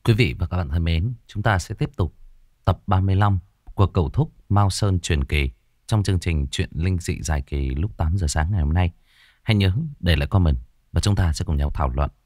Quý vị và các bạn thân mến, chúng ta sẽ tiếp tục tập 35 của Cẩu Thúc Mao Sơn Truyền Kỳ trong chương trình Chuyện Linh Dị Dài Kỳ lúc 8 giờ sáng ngày hôm nay. Hãy nhớ để lại comment và chúng ta sẽ cùng nhau thảo luận.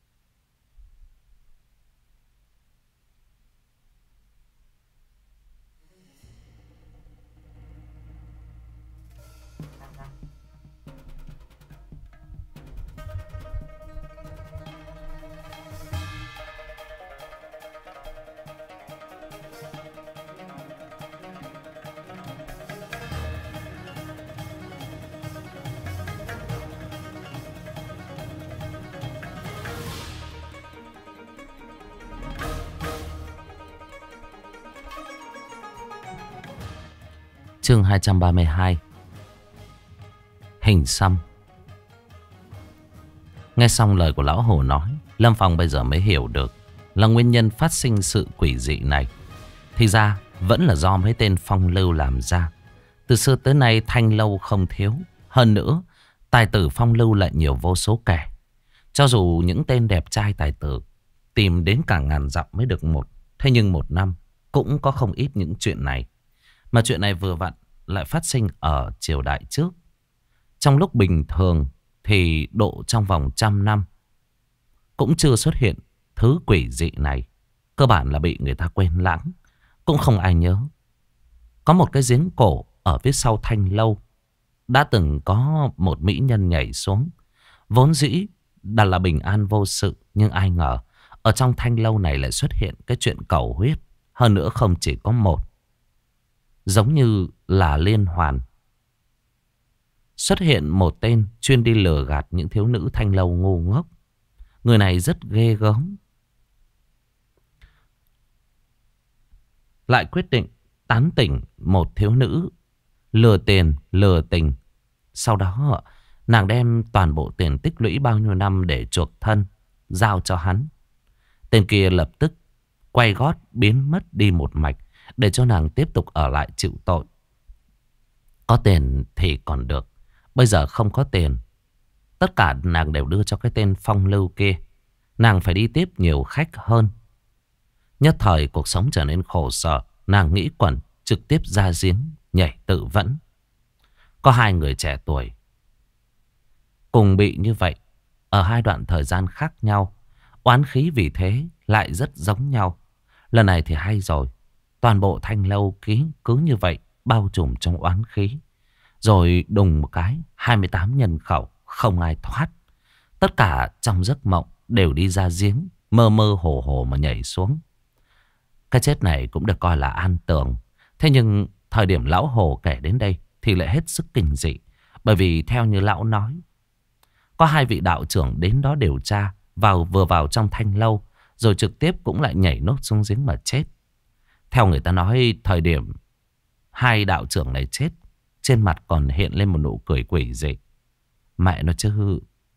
Chương 232. Hình xăm. Nghe xong lời của lão Hồ nói, Lâm Phong bây giờ mới hiểu được là nguyên nhân phát sinh sự quỷ dị này thì ra vẫn là do mấy tên phong lưu làm ra. Từ xưa tới nay thanh lâu không thiếu. Hơn nữa, tài tử phong lưu lại nhiều vô số kẻ. Cho dù những tên đẹp trai tài tử tìm đến cả ngàn dặm mới được một, thế nhưng một năm cũng có không ít những chuyện này. Mà chuyện này vừa vặn lại phát sinh ở triều đại trước. Trong lúc bình thường thì độ trong vòng 100 năm cũng chưa xuất hiện thứ quỷ dị này. Cơ bản là bị người ta quên lãng, cũng không ai nhớ. Có một cái giếng cổ ở phía sau thanh lâu đã từng có một mỹ nhân nhảy xuống. Vốn dĩ đã là bình an vô sự, nhưng ai ngờ ở trong thanh lâu này lại xuất hiện cái chuyện cầu huyết. Hơn nữa không chỉ có một, giống như là liên hoàn. Xuất hiện một tên chuyên đi lừa gạt những thiếu nữ thanh lâu ngu ngốc. Người này rất ghê gớm, lại quyết định tán tỉnh một thiếu nữ, lừa tiền lừa tình. Sau đó nàng đem toàn bộ tiền tích lũy bao nhiêu năm để chuộc thân giao cho hắn. Tên kia lập tức quay gót biến mất đi một mạch, để cho nàng tiếp tục ở lại chịu tội. Có tiền thì còn được, bây giờ không có tiền, tất cả nàng đều đưa cho cái tên phong lưu kia. Nàng phải đi tiếp nhiều khách hơn. Nhất thời cuộc sống trở nên khổ sở. Nàng nghĩ quẩn trực tiếp ra giếng nhảy tự vẫn. Có hai người trẻ tuổi cùng bị như vậy ở hai đoạn thời gian khác nhau. Oán khí vì thế lại rất giống nhau. Lần này thì hay rồi. Toàn bộ thanh lâu cứ như vậy bao trùm trong oán khí. Rồi đùng một cái 28 nhân khẩu không ai thoát. Tất cả trong giấc mộng đều đi ra giếng, mơ mơ hồ hồ mà nhảy xuống. Cái chết này cũng được coi là an tường. Thế nhưng thời điểm lão Hồ kể đến đây thì lại hết sức kinh dị. Bởi vì theo như lão nói, có hai vị đạo trưởng đến đó điều tra, vừa vào trong thanh lâu, rồi trực tiếp cũng lại nhảy nốt xuống giếng mà chết. Theo người ta nói, thời điểm hai đạo trưởng này chết, trên mặt còn hiện lên một nụ cười quỷ dị. Mẹ nó chứ.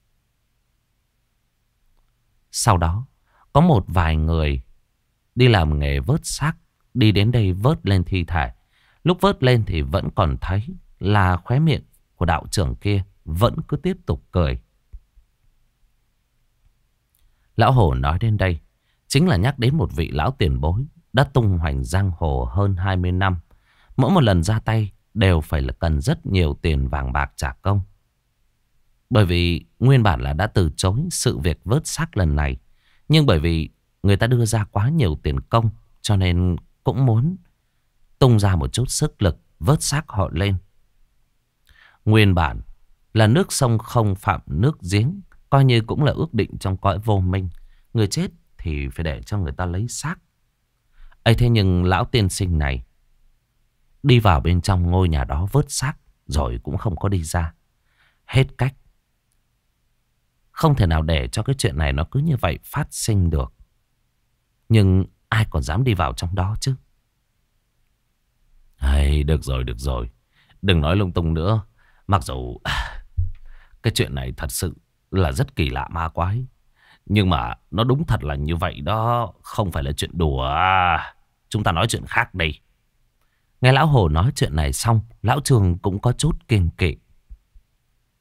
Sau đó, có một vài người đi làm nghề vớt xác, đi đến đây vớt lên thi thể. Lúc vớt lên thì vẫn còn thấy là khóe miệng của đạo trưởng kia vẫn cứ tiếp tục cười. Lão Hồ nói đến đây chính là nhắc đến một vị lão tiền bối đã tung hoành giang hồ hơn 20 năm. Mỗi một lần ra tay đều phải là cần rất nhiều tiền vàng bạc trả công. Bởi vì nguyên bản là đã từ chối sự việc vớt xác lần này, nhưng bởi vì người ta đưa ra quá nhiều tiền công, cho nên cũng muốn tung ra một chút sức lực vớt xác họ lên. Nguyên bản là nước sông không phạm nước giếng, coi như cũng là ước định trong cõi vô minh. Người chết thì phải để cho người ta lấy xác. ấy thế nhưng lão tiên sinh này đi vào bên trong ngôi nhà đó vớt xác rồi cũng không có đi ra. Hết cách. Không thể nào để cho cái chuyện này nó cứ như vậy phát sinh được. Nhưng ai còn dám đi vào trong đó chứ? Được rồi, được rồi. Đừng nói lung tung nữa. Mặc dù cái chuyện này thật sự là rất kỳ lạ ma quái, nhưng mà nó đúng thật là như vậy đó. Không phải là chuyện đùa. Chúng ta nói chuyện khác đi. Nghe lão Hồ nói chuyện này xong, lão Trường cũng có chút kiêng kỵ.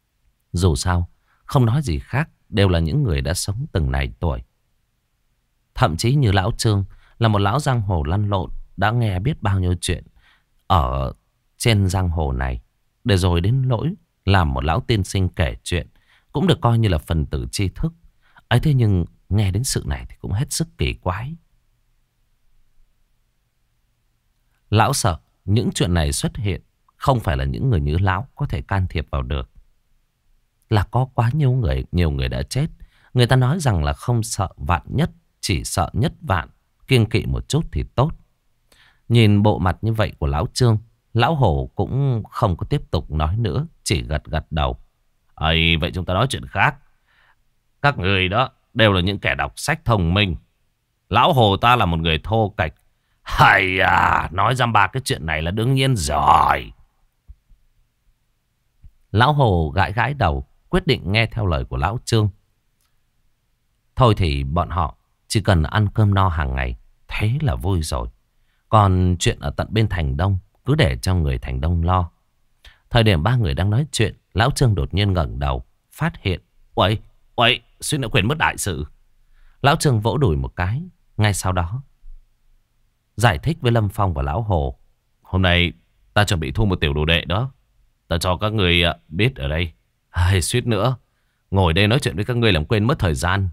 Dù sao, không nói gì khác, đều là những người đã sống từng này tuổi. Thậm chí như lão Trương là một lão giang hồ lăn lộn, đã nghe biết bao nhiêu chuyện ở trên giang hồ này, để rồi đến nỗi làm một lão tiên sinh kể chuyện, cũng được coi như là phần tử tri thức. Ấy thế nhưng nghe đến sự này thì cũng hết sức kỳ quái. Lão sợ những chuyện này xuất hiện không phải là những người như lão có thể can thiệp vào được. Là có quá nhiều người đã chết. Người ta nói rằng là không sợ vạn nhất, chỉ sợ nhất vạn, kiêng kỵ một chút thì tốt. Nhìn bộ mặt như vậy của lão Trương, lão Hổ cũng không có tiếp tục nói nữa, chỉ gật gật đầu. Ấy, vậy chúng ta nói chuyện khác. Các người đó đều là những kẻ đọc sách thông minh. Lão Hồ ta là một người thô kệch. Hay à, nói ra ba cái chuyện này là đương nhiên rồi. Lão Hồ gãi gãi đầu, quyết định nghe theo lời của lão Trương. Thôi thì bọn họ chỉ cần ăn cơm no hàng ngày, thế là vui rồi. Còn chuyện ở tận bên Thành Đông cứ để cho người Thành Đông lo. Thời điểm ba người đang nói chuyện, lão Trương đột nhiên ngẩng đầu, phát hiện. Uầy, suýt nữa quên mất đại sự. Lão Trương vỗ đùi một cái. Ngay sau đó giải thích với Lâm Phong và lão Hồ. Hôm nay ta chuẩn bị thu một tiểu đồ đệ đó. Ta cho các người biết ở đây. Suýt nữa ngồi đây nói chuyện với các ngươi làm quên mất thời gian.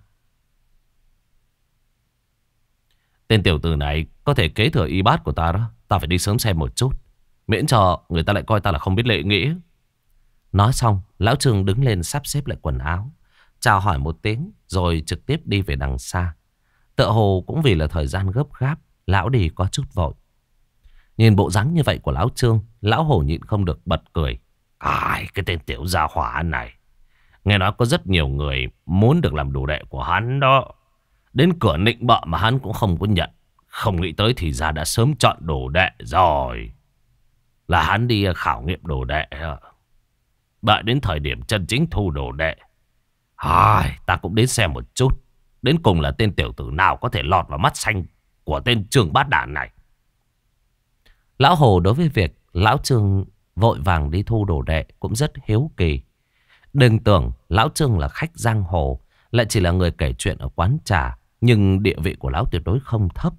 Tên tiểu tử này có thể kế thừa y bát của ta đó. Ta phải đi sớm xem một chút, miễn cho người ta lại coi ta là không biết lễ nghĩa. Nói xong, lão Trương đứng lên sắp xếp lại quần áo, chào hỏi một tiếng rồi trực tiếp đi về đằng xa. Tựa hồ cũng vì là thời gian gấp gáp, lão đi có chút vội. Nhìn bộ dáng như vậy của lão Trương, lão Hổ nhịn không được bật cười. Cái tên tiểu gia hỏa này, nghe nói có rất nhiều người muốn được làm đồ đệ của hắn đó. Đến cửa nịnh bợ mà hắn cũng không có nhận. Không nghĩ tới thì ra đã sớm chọn đồ đệ rồi. Là hắn đi khảo nghiệm đồ đệ. Đợi đến thời điểm chân chính thu đồ đệ, ta cũng đến xem một chút. Đến cùng là tên tiểu tử nào có thể lọt vào mắt xanh của tên Trương Bát Đản này. Lão Hồ đối với việc lão Trương vội vàng đi thu đồ đệ cũng rất hiếu kỳ. Đừng tưởng lão Trương là khách giang hồ, lại chỉ là người kể chuyện ở quán trà, nhưng địa vị của lão tuyệt đối không thấp.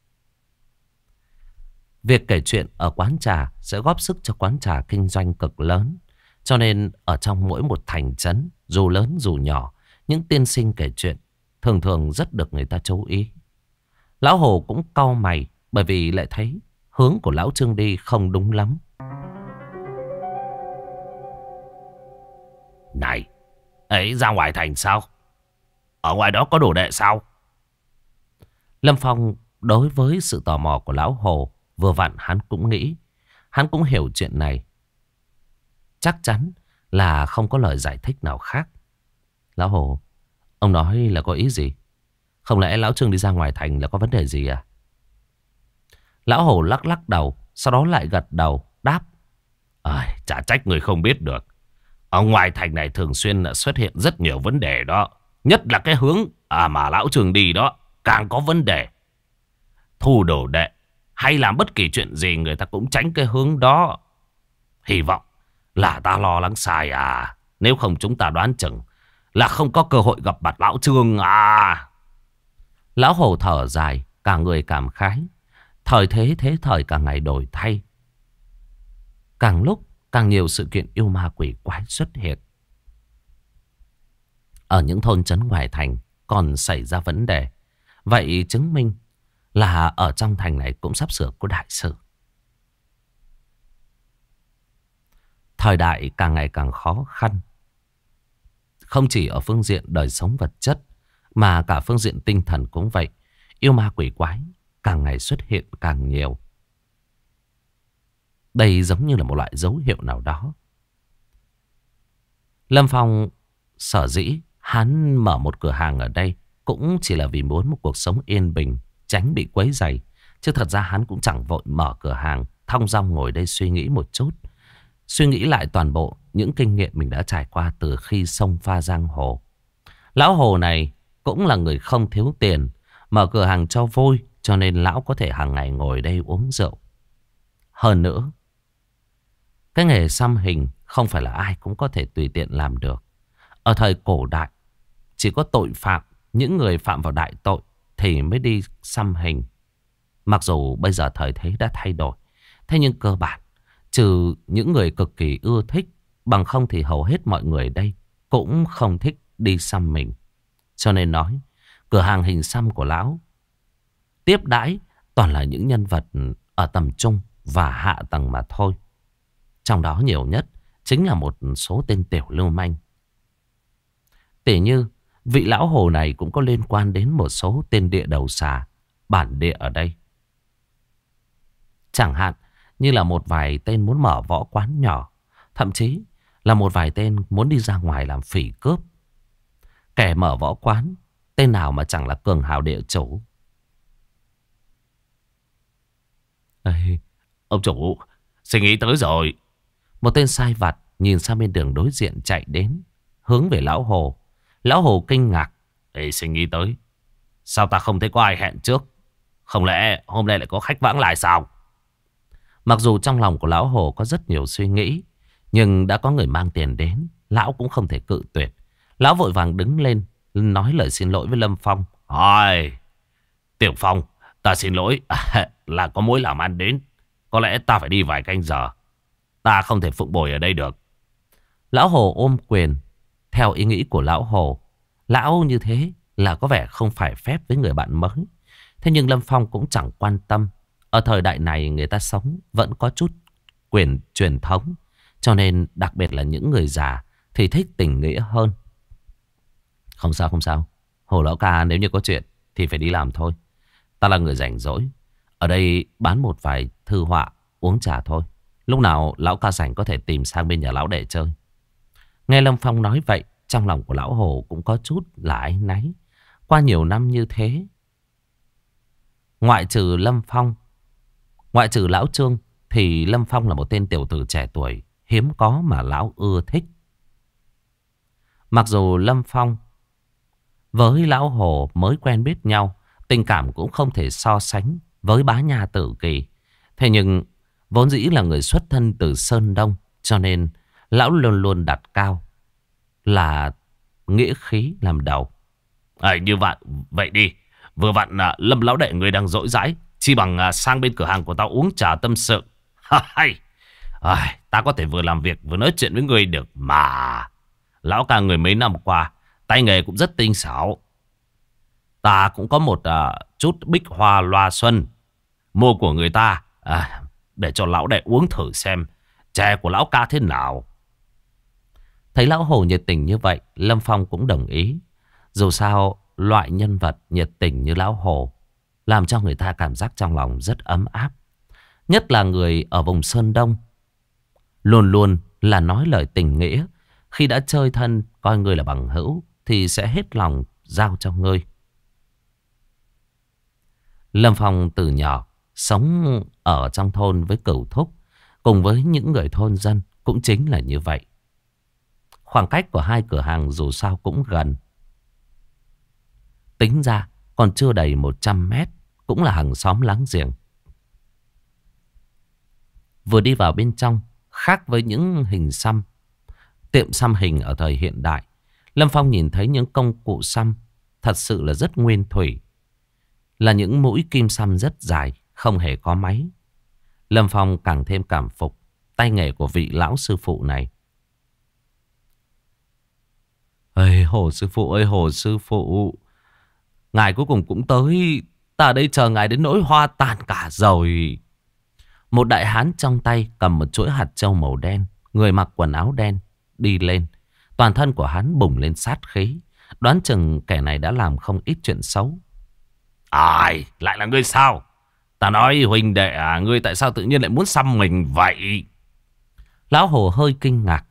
Việc kể chuyện ở quán trà sẽ góp sức cho quán trà kinh doanh cực lớn. Cho nên ở trong mỗi một thành trấn, dù lớn dù nhỏ, những tiên sinh kể chuyện thường thường rất được người ta chú ý. Lão Hồ cũng cau mày, bởi vì lại thấy hướng của lão Trương đi không đúng lắm. Này, ấy ra ngoài thành sao? Ở ngoài đó có đồ đệ sao? Lâm Phong đối với sự tò mò của lão Hồ, vừa vặn hắn cũng nghĩ, hắn cũng hiểu chuyện này. Chắc chắn là không có lời giải thích nào khác. Lão Hồ, ông nói là có ý gì? Không lẽ lão Trương đi ra ngoài thành là có vấn đề gì à? Lão Hồ lắc lắc đầu, sau đó lại gật đầu, đáp. Chả trách người không biết được. Ở ngoài thành này thường xuyên xuất hiện rất nhiều vấn đề đó. Nhất là cái hướng mà lão Trương đi đó càng có vấn đề. Thu đồ đệ hay làm bất kỳ chuyện gì người ta cũng tránh cái hướng đó. Hy vọng là ta lo lắng sai à. Nếu không chúng ta đoán chừng là không có cơ hội gặp mặt lão Trương à. Lão Hồ thở dài, cả người cảm khái. Thời thế thời càng ngày đổi thay. Càng lúc càng nhiều sự kiện yêu ma quỷ quái xuất hiện. Ở những thôn trấn ngoài thành còn xảy ra vấn đề. Vậy chứng minh là ở trong thành này cũng sắp sửa có đại sự. Thời đại càng ngày càng khó khăn. Không chỉ ở phương diện đời sống vật chất, mà cả phương diện tinh thần cũng vậy. Yêu ma quỷ quái càng ngày xuất hiện càng nhiều. Đây giống như là một loại dấu hiệu nào đó. Lâm Phong sở dĩ hắn mở một cửa hàng ở đây cũng chỉ là vì muốn một cuộc sống yên bình, tránh bị quấy rầy. Chứ thật ra hắn cũng chẳng vội mở cửa hàng, thong dong ngồi đây suy nghĩ một chút. Suy nghĩ lại toàn bộ những kinh nghiệm mình đã trải qua từ khi xông pha giang hồ. Lão Hồ này cũng là người không thiếu tiền, mở cửa hàng cho vui, cho nên lão có thể hàng ngày ngồi đây uống rượu. Hơn nữa, cái nghề xăm hình không phải là ai cũng có thể tùy tiện làm được. Ở thời cổ đại, chỉ có tội phạm, những người phạm vào đại tội thì mới đi xăm hình. Mặc dù bây giờ thời thế đã thay đổi, thế nhưng cơ bản, trừ những người cực kỳ ưa thích, bằng không thì hầu hết mọi người đây cũng không thích đi xăm mình. Cho nên nói, cửa hàng hình xăm của lão tiếp đãi toàn là những nhân vật ở tầm trung và hạ tầng mà thôi. Trong đó nhiều nhất chính là một số tên tiểu lưu manh. Tỉ như vị lão hồ này cũng có liên quan đến một số tên địa đầu xà bản địa ở đây. Chẳng hạn như là một vài tên muốn mở võ quán nhỏ, thậm chí là một vài tên muốn đi ra ngoài làm phỉ cướp. Kẻ mở võ quán, tên nào mà chẳng là cường hào địa chủ. Ê, ông chủ, suy nghĩ tới rồi. Một tên sai vặt nhìn sang bên đường đối diện chạy đến, hướng về lão hồ. Lão hồ kinh ngạc. Ê, suy nghĩ tới. Sao ta không thấy có ai hẹn trước? Không lẽ hôm nay lại có khách vãng lại sao? Mặc dù trong lòng của lão hồ có rất nhiều suy nghĩ, nhưng đã có người mang tiền đến, lão cũng không thể cự tuyệt. Lão vội vàng đứng lên, nói lời xin lỗi với Lâm Phong. Ôi, Tiểu Phong, ta xin lỗi, là có mối làm ăn đến. Có lẽ ta phải đi vài canh giờ. Ta không thể phụng bồi ở đây được. Lão hồ ôm quyền. Theo ý nghĩ của lão hồ, lão như thế là có vẻ không phải phép với người bạn mới. Thế nhưng Lâm Phong cũng chẳng quan tâm. Ở thời đại này người ta sống vẫn có chút quyền truyền thống. Cho nên đặc biệt là những người già thì thích tình nghĩa hơn. Không sao không sao. Hồ lão ca nếu như có chuyện thì phải đi làm thôi. Ta là người rảnh rỗi. Ở đây bán một vài thư họa, uống trà thôi. Lúc nào lão ca rảnh có thể tìm sang bên nhà lão để chơi. Nghe Lâm Phong nói vậy, trong lòng của lão hồ cũng có chút là áy náy. Qua nhiều năm như thế, ngoại trừ Lâm Phong, ngoại trừ lão Trương, thì Lâm Phong là một tên tiểu tử trẻ tuổi hiếm có mà lão ưa thích. Mặc dù Lâm Phong với lão hồ mới quen biết nhau, tình cảm cũng không thể so sánh với bá nha Tử Kỳ. Thế nhưng vốn dĩ là người xuất thân từ Sơn Đông, cho nên lão luôn luôn đặt cao là nghĩa khí làm đầu. Như vậy đi. Vừa vặn Lâm lão đệ người đang rỗi rãi, chi bằng sang bên cửa hàng của tao uống trà tâm sự. Ta có thể vừa làm việc vừa nói chuyện với người được mà. Lão ca người mấy năm qua tay nghề cũng rất tinh xảo. Ta cũng có một chút bích hoa loa xuân mua của người ta, để cho lão đệ uống thử xem chè của lão ca thế nào. Thấy lão hồ nhiệt tình như vậy, Lâm Phong cũng đồng ý. Dù sao loại nhân vật nhiệt tình như lão hồ làm cho người ta cảm giác trong lòng rất ấm áp. Nhất là người ở vùng Sơn Đông, luôn luôn là nói lời tình nghĩa. Khi đã chơi thân, coi ngươi là bằng hữu, thì sẽ hết lòng giao cho ngươi. Lâm Phong từ nhỏ sống ở trong thôn với cửu thúc, cùng với những người thôn dân cũng chính là như vậy. Khoảng cách của hai cửa hàng dù sao cũng gần. Tính ra còn chưa đầy 100 mét, cũng là hàng xóm láng giềng. Vừa đi vào bên trong, khác với những hình xăm, tiệm xăm hình ở thời hiện đại, Lâm Phong nhìn thấy những công cụ xăm thật sự là rất nguyên thủy. Là những mũi kim xăm rất dài, không hề có máy. Lâm Phong càng thêm cảm phục tay nghề của vị lão sư phụ này. Ê, Hồ sư phụ ơi, Hồ sư phụ, ngài cuối cùng cũng tới. Ta ở đây chờ ngài đến nỗi hoa tàn cả rồi. Một đại hán trong tay cầm một chuỗi hạt châu màu đen, người mặc quần áo đen, đi lên. Toàn thân của hắn bùng lên sát khí. Đoán chừng kẻ này đã làm không ít chuyện xấu. Ai, lại là ngươi sao? Ta nói huynh đệ ngươi tại sao tự nhiên lại muốn xăm mình vậy? Lão hồ hơi kinh ngạc.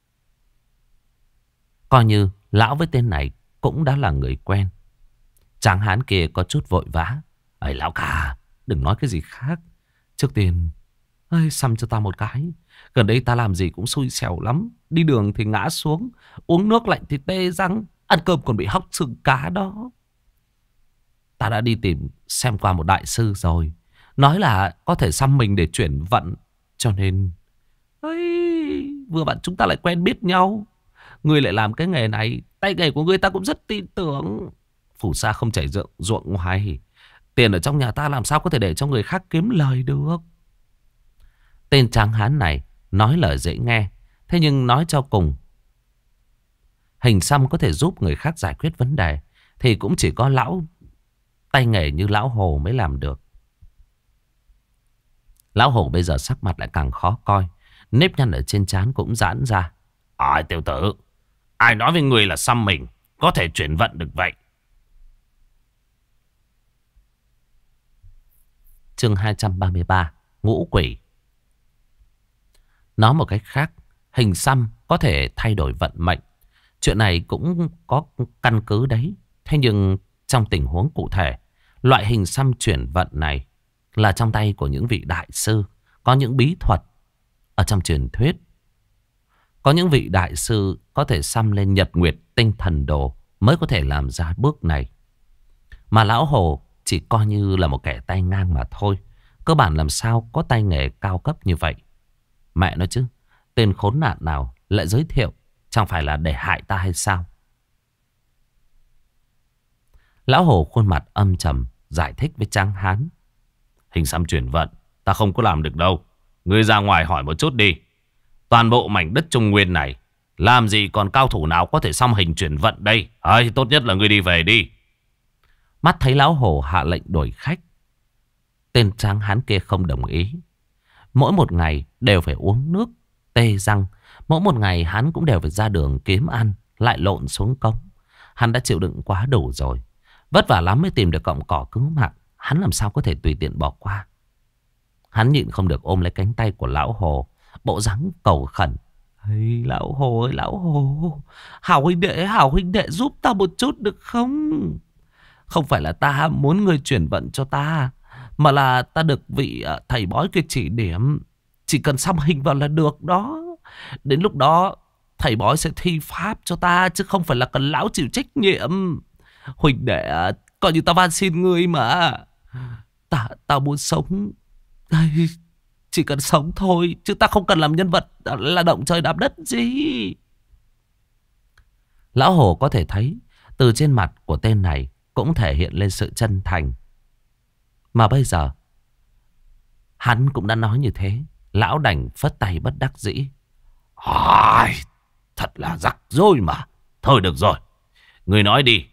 Coi như lão với tên này cũng đã là người quen. Tráng hán kia có chút vội vã. Lão ca, đừng nói cái gì khác. Trước tiên, xăm cho ta một cái. Gần đây ta làm gì cũng xui xẻo lắm. Đi đường thì ngã xuống, uống nước lạnh thì tê răng, ăn cơm còn bị hóc xương cá đó. Ta đã đi tìm xem qua một đại sư rồi, nói là có thể xăm mình để chuyển vận. Cho nên vừa vặn chúng ta lại quen biết nhau. Ngươi lại làm cái nghề này, tay nghề của ngươi ta cũng rất tin tưởng. Phù sa không chảy ruộng ngoài. Tiền ở trong nhà ta làm sao có thể để cho người khác kiếm lời được. Tên tráng hán này nói lời dễ nghe, thế nhưng nói cho cùng, hình xăm có thể giúp người khác giải quyết vấn đề thì cũng chỉ có lão tay nghề như lão Hồ mới làm được. Lão Hồ bây giờ sắc mặt lại càng khó coi, nếp nhăn ở trên trán cũng giãn ra. Tiểu tử, ai nói với người là xăm mình có thể chuyển vận được vậy? Chương 233, Ngũ Quỷ. Nói một cách khác, hình xăm có thể thay đổi vận mệnh. Chuyện này cũng có căn cứ đấy. Thế nhưng trong tình huống cụ thể, loại hình xăm chuyển vận này là trong tay của những vị đại sư, có những bí thuật ở trong truyền thuyết. Có những vị đại sư có thể xăm lên nhật nguyệt tinh thần đồ mới có thể làm ra bước này. Mà lão Hồ chỉ coi như là một kẻ tay ngang mà thôi. Cơ bản làm sao có tay nghề cao cấp như vậy. Mẹ nói chứ, tên khốn nạn nào lại giới thiệu, chẳng phải là để hại ta hay sao? Lão Hồ khuôn mặt âm trầm giải thích với tráng hán. Hình xăm chuyển vận ta không có làm được đâu. Ngươi ra ngoài hỏi một chút đi. Toàn bộ mảnh đất Trung Nguyên này, làm gì còn cao thủ nào có thể xăm hình chuyển vận đây? Tốt nhất là ngươi đi về đi. Mắt thấy lão Hồ hạ lệnh đổi khách, tên tráng hán kia không đồng ý. Mỗi một ngày đều phải uống nước tê răng. Mỗi một ngày hắn cũng đều phải ra đường kiếm ăn, lại lộn xuống cống. Hắn đã chịu đựng quá đủ rồi. Vất vả lắm mới tìm được cọng cỏ cứu mạng. Hắn làm sao có thể tùy tiện bỏ qua. Hắn nhịn không được ôm lấy cánh tay của lão Hồ, bộ dáng cầu khẩn. Lão Hồ ơi, lão Hồ, hảo huynh đệ giúp ta một chút được không? Không phải là ta muốn người chuyển vận cho ta, mà là ta được vị thầy bói kia chỉ điểm. Chỉ cần xăm hình vào là được đó. Đến lúc đó thầy bói sẽ thi pháp cho ta, chứ không phải là cần lão chịu trách nhiệm. Huynh đệ, coi như ta van xin ngươi mà. Ta muốn sống. Chỉ cần sống thôi, chứ ta không cần làm nhân vật là động trời đạp đất gì. Lão Hồ có thể thấy từ trên mặt của tên này cũng thể hiện lên sự chân thành. Mà bây giờ hắn cũng đã nói như thế, lão đành phất tay bất đắc dĩ. Thật là rắc rối mà. Thôi được rồi, người nói đi.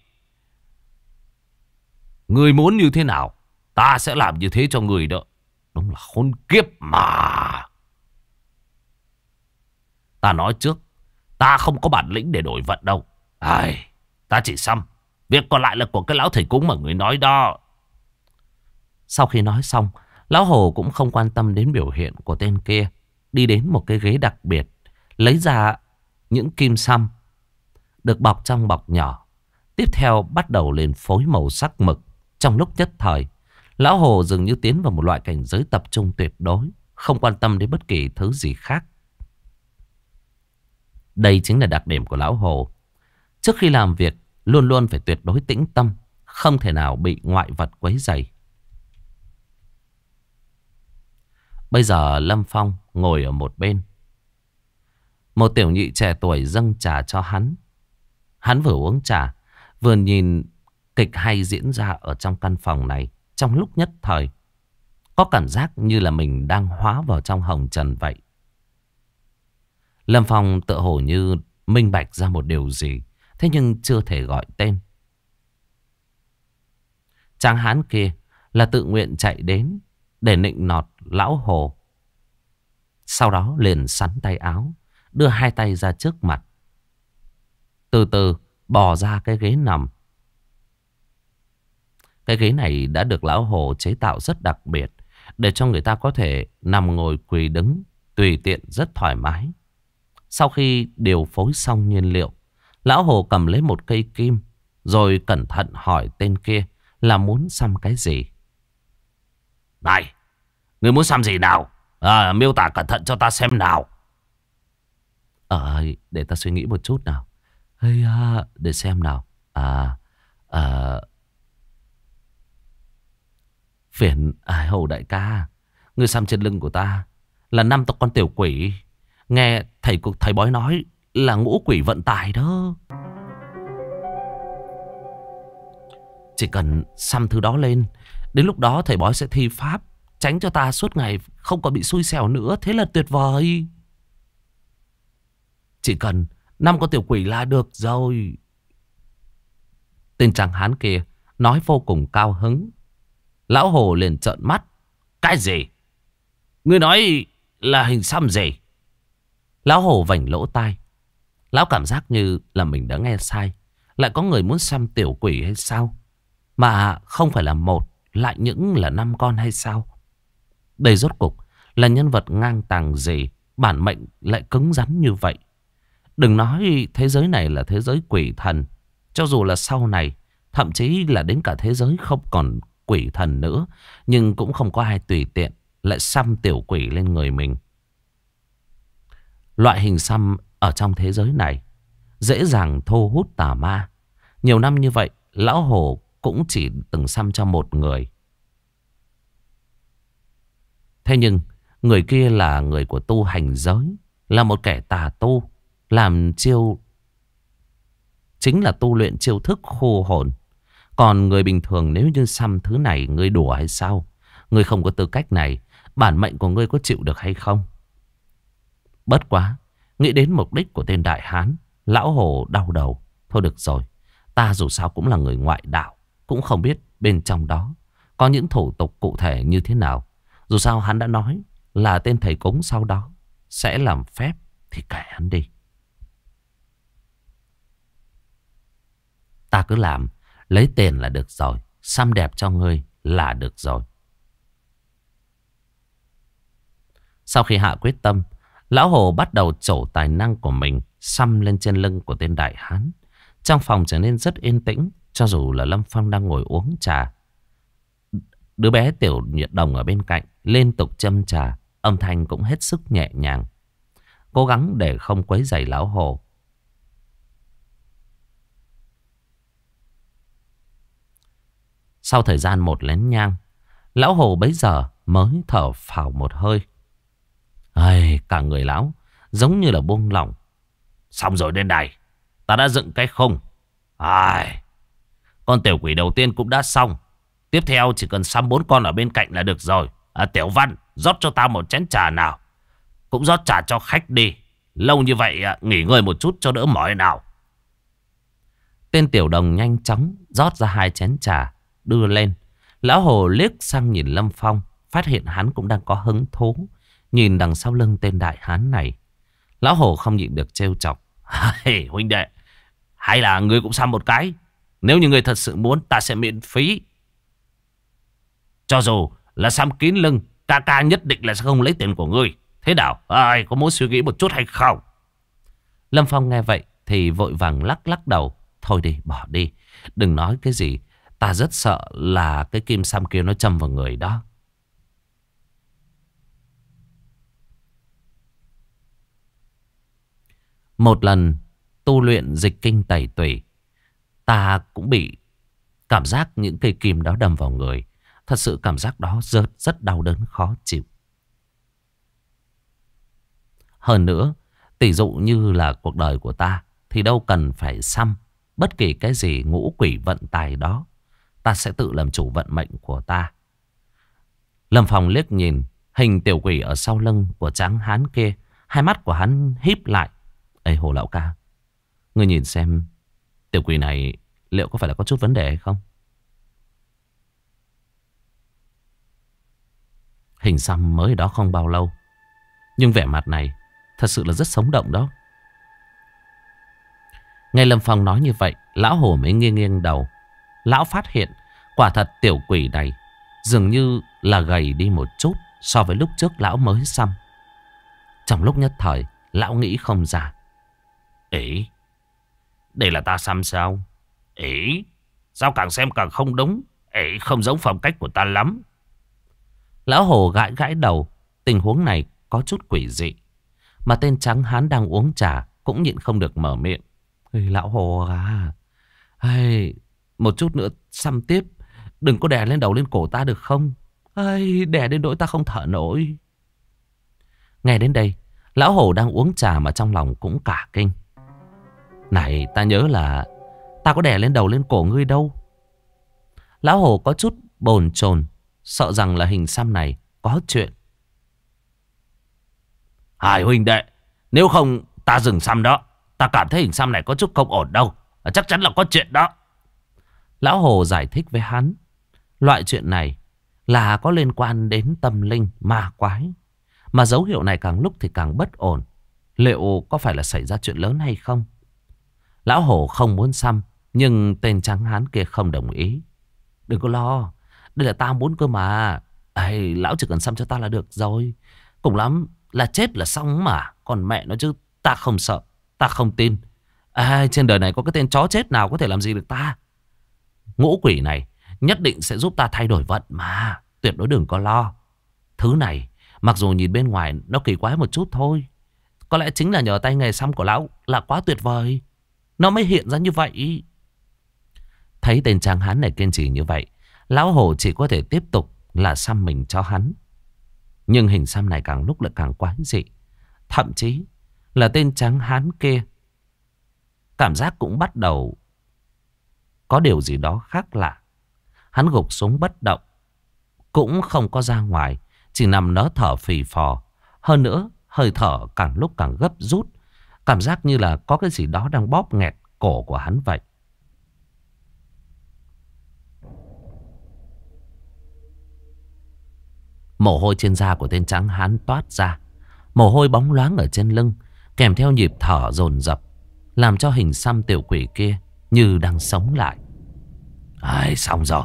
Người muốn như thế nào, ta sẽ làm như thế cho người đó. Đúng là khốn kiếp mà. Ta nói trước, ta không có bản lĩnh để đổi vận đâu. Ta chỉ xăm. Việc còn lại là của cái lão thầy cúng mà người nói đó. Sau khi nói xong, lão Hồ cũng không quan tâm đến biểu hiện của tên kia. Đi đến một cái ghế đặc biệt, lấy ra những kim xăm được bọc trong bọc nhỏ. Tiếp theo bắt đầu lên phối màu sắc mực. Trong lúc nhất thời, lão Hồ dường như tiến vào một loại cảnh giới tập trung tuyệt đối, không quan tâm đến bất kỳ thứ gì khác. Đây chính là đặc điểm của lão Hồ. Trước khi làm việc, luôn luôn phải tuyệt đối tĩnh tâm, không thể nào bị ngoại vật quấy rầy. Bây giờ Lâm Phong ngồi ở một bên. Một tiểu nhị trẻ tuổi dâng trà cho hắn. Hắn vừa uống trà, vừa nhìn kịch hay diễn ra ở trong căn phòng này. Trong lúc nhất thời, có cảm giác như là mình đang hóa vào trong hồng trần vậy. Lâm Phong tựa hồ như minh bạch ra một điều gì, thế nhưng chưa thể gọi tên. Tráng hán kia là tự nguyện chạy đến để nịnh nọt lão Hồ. Sau đó liền sắn tay áo, đưa hai tay ra trước mặt, từ từ bò ra cái ghế nằm. Cái ghế này đã được lão Hồ chế tạo rất đặc biệt, để cho người ta có thể nằm ngồi quỳ đứng tùy tiện rất thoải mái. Sau khi điều phối xong nhiên liệu, lão Hồ cầm lấy một cây kim, rồi cẩn thận hỏi tên kia là muốn xăm cái gì. Này, người muốn xăm gì nào? Miêu tả cẩn thận cho ta xem nào. Để ta suy nghĩ một chút nào. Để xem nào. Phiền Hồ đại ca, người xăm trên lưng của ta là 5 con tiểu quỷ. Nghe thầy bói nói là ngũ quỷ vận tài đó. Chỉ cần xăm thứ đó lên, đến lúc đó thầy bói sẽ thi pháp, tránh cho ta suốt ngày không còn bị xui xẻo nữa. Thế là tuyệt vời. Chỉ cần 5 con tiểu quỷ là được rồi. Tên tráng hán kia nói vô cùng cao hứng. Lão Hồ liền trợn mắt. Cái gì? Ngươi nói là hình xăm gì? Lão Hồ vảnh lỗ tai. Lão cảm giác như là mình đã nghe sai. Lại có người muốn xăm tiểu quỷ hay sao? Mà không phải là một, lại những là 5 con hay sao? Đây rốt cục là nhân vật ngang tàng gì, bản mệnh lại cứng rắn như vậy? Đừng nói thế giới này là thế giới quỷ thần. Cho dù là sau này, thậm chí là đến cả thế giới không còn quỷ thần nữa, nhưng cũng không có ai tùy tiện lại xăm tiểu quỷ lên người mình. Loại hình xăm ở trong thế giới này dễ dàng thu hút tà ma. Nhiều năm như vậy, Lão Hồ cũng chỉ từng xăm cho một người. Thế nhưng người kia là người của tu hành giới, là một kẻ tà tu, làm chiêu chính là tu luyện chiêu thức khu hồn. Còn người bình thường nếu như xăm thứ này, ngươi đùa hay sao? Ngươi không có tư cách này, bản mệnh của ngươi có chịu được hay không? Bất quá, nghĩ đến mục đích của tên đại hán, Lão Hồ đau đầu. Thôi được rồi, ta dù sao cũng là người ngoại đạo, cũng không biết bên trong đó có những thủ tục cụ thể như thế nào. Dù sao hắn đã nói là tên thầy cúng sau đó sẽ làm phép, thì kệ hắn đi. Ta cứ làm, lấy tiền là được rồi, xăm đẹp cho ngươi là được rồi. Sau khi hạ quyết tâm, Lão Hồ bắt đầu trổ tài năng của mình xăm lên trên lưng của tên đại hán. Trong phòng trở nên rất yên tĩnh, cho dù là Lâm Phong đang ngồi uống trà. Đứa bé Tiểu Nhiệt Đồng ở bên cạnh liên tục châm trà, âm thanh cũng hết sức nhẹ nhàng, cố gắng để không quấy rầy Lão Hồ. Sau thời gian một nén nhang, Lão Hồ bấy giờ mới thở phào một hơi. Ai, cả người lão giống như là buông lỏng. Xong rồi đến đây, ta đã dựng cái khung. Ai, con tiểu quỷ đầu tiên cũng đã xong. Tiếp theo chỉ cần xăm 4 con ở bên cạnh là được rồi. Tiểu Văn, rót cho ta một chén trà nào. Cũng rót trà cho khách đi. Lâu như vậy nghỉ ngơi một chút cho đỡ mỏi nào. Tên Tiểu Đồng nhanh chóng rót ra 2 chén trà, đưa lên. Lão Hồ liếc sang nhìn Lâm Phong, phát hiện hắn cũng đang có hứng thú nhìn đằng sau lưng tên đại hán này. Lão Hồ không nhịn được trêu chọc. Hey, huynh đệ, hay là ngươi cũng xăm một cái? Nếu như ngươi thật sự muốn, ta sẽ miễn phí. Cho dù là xăm kín lưng, ca ca nhất định là sẽ không lấy tiền của ngươi. Thế nào? Ai, có muốn suy nghĩ một chút hay không? Lâm Phong nghe vậy thì vội vàng lắc lắc đầu. Thôi đi, bỏ đi. Đừng nói cái gì. Ta rất sợ là cái kim xăm kia nó châm vào người đó. Một lần tu luyện dịch kinh tẩy tủy, ta cũng bị cảm giác những cây kim đó đâm vào người. Thật sự cảm giác đó rất đau đớn khó chịu. Hơn nữa, tỷ dụ như là cuộc đời của ta thì đâu cần phải xăm bất kỳ cái gì ngũ quỷ vận tài đó. Ta sẽ tự làm chủ vận mệnh của ta. Lâm Phong liếc nhìn hình tiểu quỷ ở sau lưng của tráng hán kia. Hai mắt của hắn híp lại. Ê Hồ lão ca, ngươi nhìn xem tiểu quỷ này liệu có phải là có chút vấn đề hay không? Hình xăm mới đó không bao lâu, nhưng vẻ mặt này thật sự là rất sống động đó. Nghe Lâm Phong nói như vậy, Lão Hồ mới nghiêng nghiêng đầu. Lão phát hiện quả thật tiểu quỷ này dường như là gầy đi một chút so với lúc trước lão mới xăm. Trong lúc nhất thời, lão nghĩ không ra. Ý, đây là ta xăm sao? Ý, sao càng xem càng không đúng. Ý, không giống phong cách của ta lắm. Lão Hồ gãi gãi đầu. Tình huống này có chút quỷ dị. Mà tên trắng hán đang uống trà cũng nhịn không được mở miệng. Ê, Lão Hồ à, hay, một chút nữa xăm tiếp. Đừng có đè lên đầu lên cổ ta được không? Ây, đè đến nỗi ta không thở nổi. Nghe đến đây, Lão Hồ đang uống trà mà trong lòng cũng cả kinh. Này, ta nhớ là ta có đè lên đầu lên cổ ngươi đâu. Lão Hồ có chút bồn chồn, sợ rằng là hình xăm này có chuyện. Hai huynh đệ, nếu không ta dừng xăm đó. Ta cảm thấy hình xăm này có chút không ổn đâu. Chắc chắn là có chuyện đó. Lão Hồ giải thích với hắn. Loại chuyện này là có liên quan đến tâm linh, ma quái. Mà dấu hiệu này càng lúc thì càng bất ổn. Liệu có phải là xảy ra chuyện lớn hay không? Lão Hồ không muốn xăm, nhưng tên trắng hán kia không đồng ý. Đừng có lo, đây là ta muốn cơ mà. Lão chỉ cần xăm cho ta là được rồi. Cùng lắm là chết là xong mà. Còn mẹ nó chứ, ta không sợ, ta không tin. Trên đời này có cái tên chó chết nào có thể làm gì được ta. Ngũ quỷ này nhất định sẽ giúp ta thay đổi vận mà. Tuyệt đối đừng có lo. Thứ này mặc dù nhìn bên ngoài nó kỳ quái một chút thôi, có lẽ chính là nhờ tay nghề xăm của lão là quá tuyệt vời, nó mới hiện ra như vậy. Thấy tên tráng hán này kiên trì như vậy, lão Hồ chỉ có thể tiếp tục là xăm mình cho hắn. Nhưng hình xăm này càng lúc lại càng quái dị. Thậm chí là tên tráng hán kia cảm giác cũng bắt đầu có điều gì đó khác lạ. Hắn gục xuống bất động, cũng không có ra ngoài, chỉ nằm đó thở phì phò. Hơn nữa hơi thở càng lúc càng gấp rút, cảm giác như là có cái gì đó đang bóp nghẹt cổ của hắn vậy. Mồ hôi trên da của tên trắng hán toát ra, mồ hôi bóng loáng ở trên lưng, kèm theo nhịp thở dồn dập, làm cho hình xăm tiểu quỷ kia như đang sống lại. Xong rồi.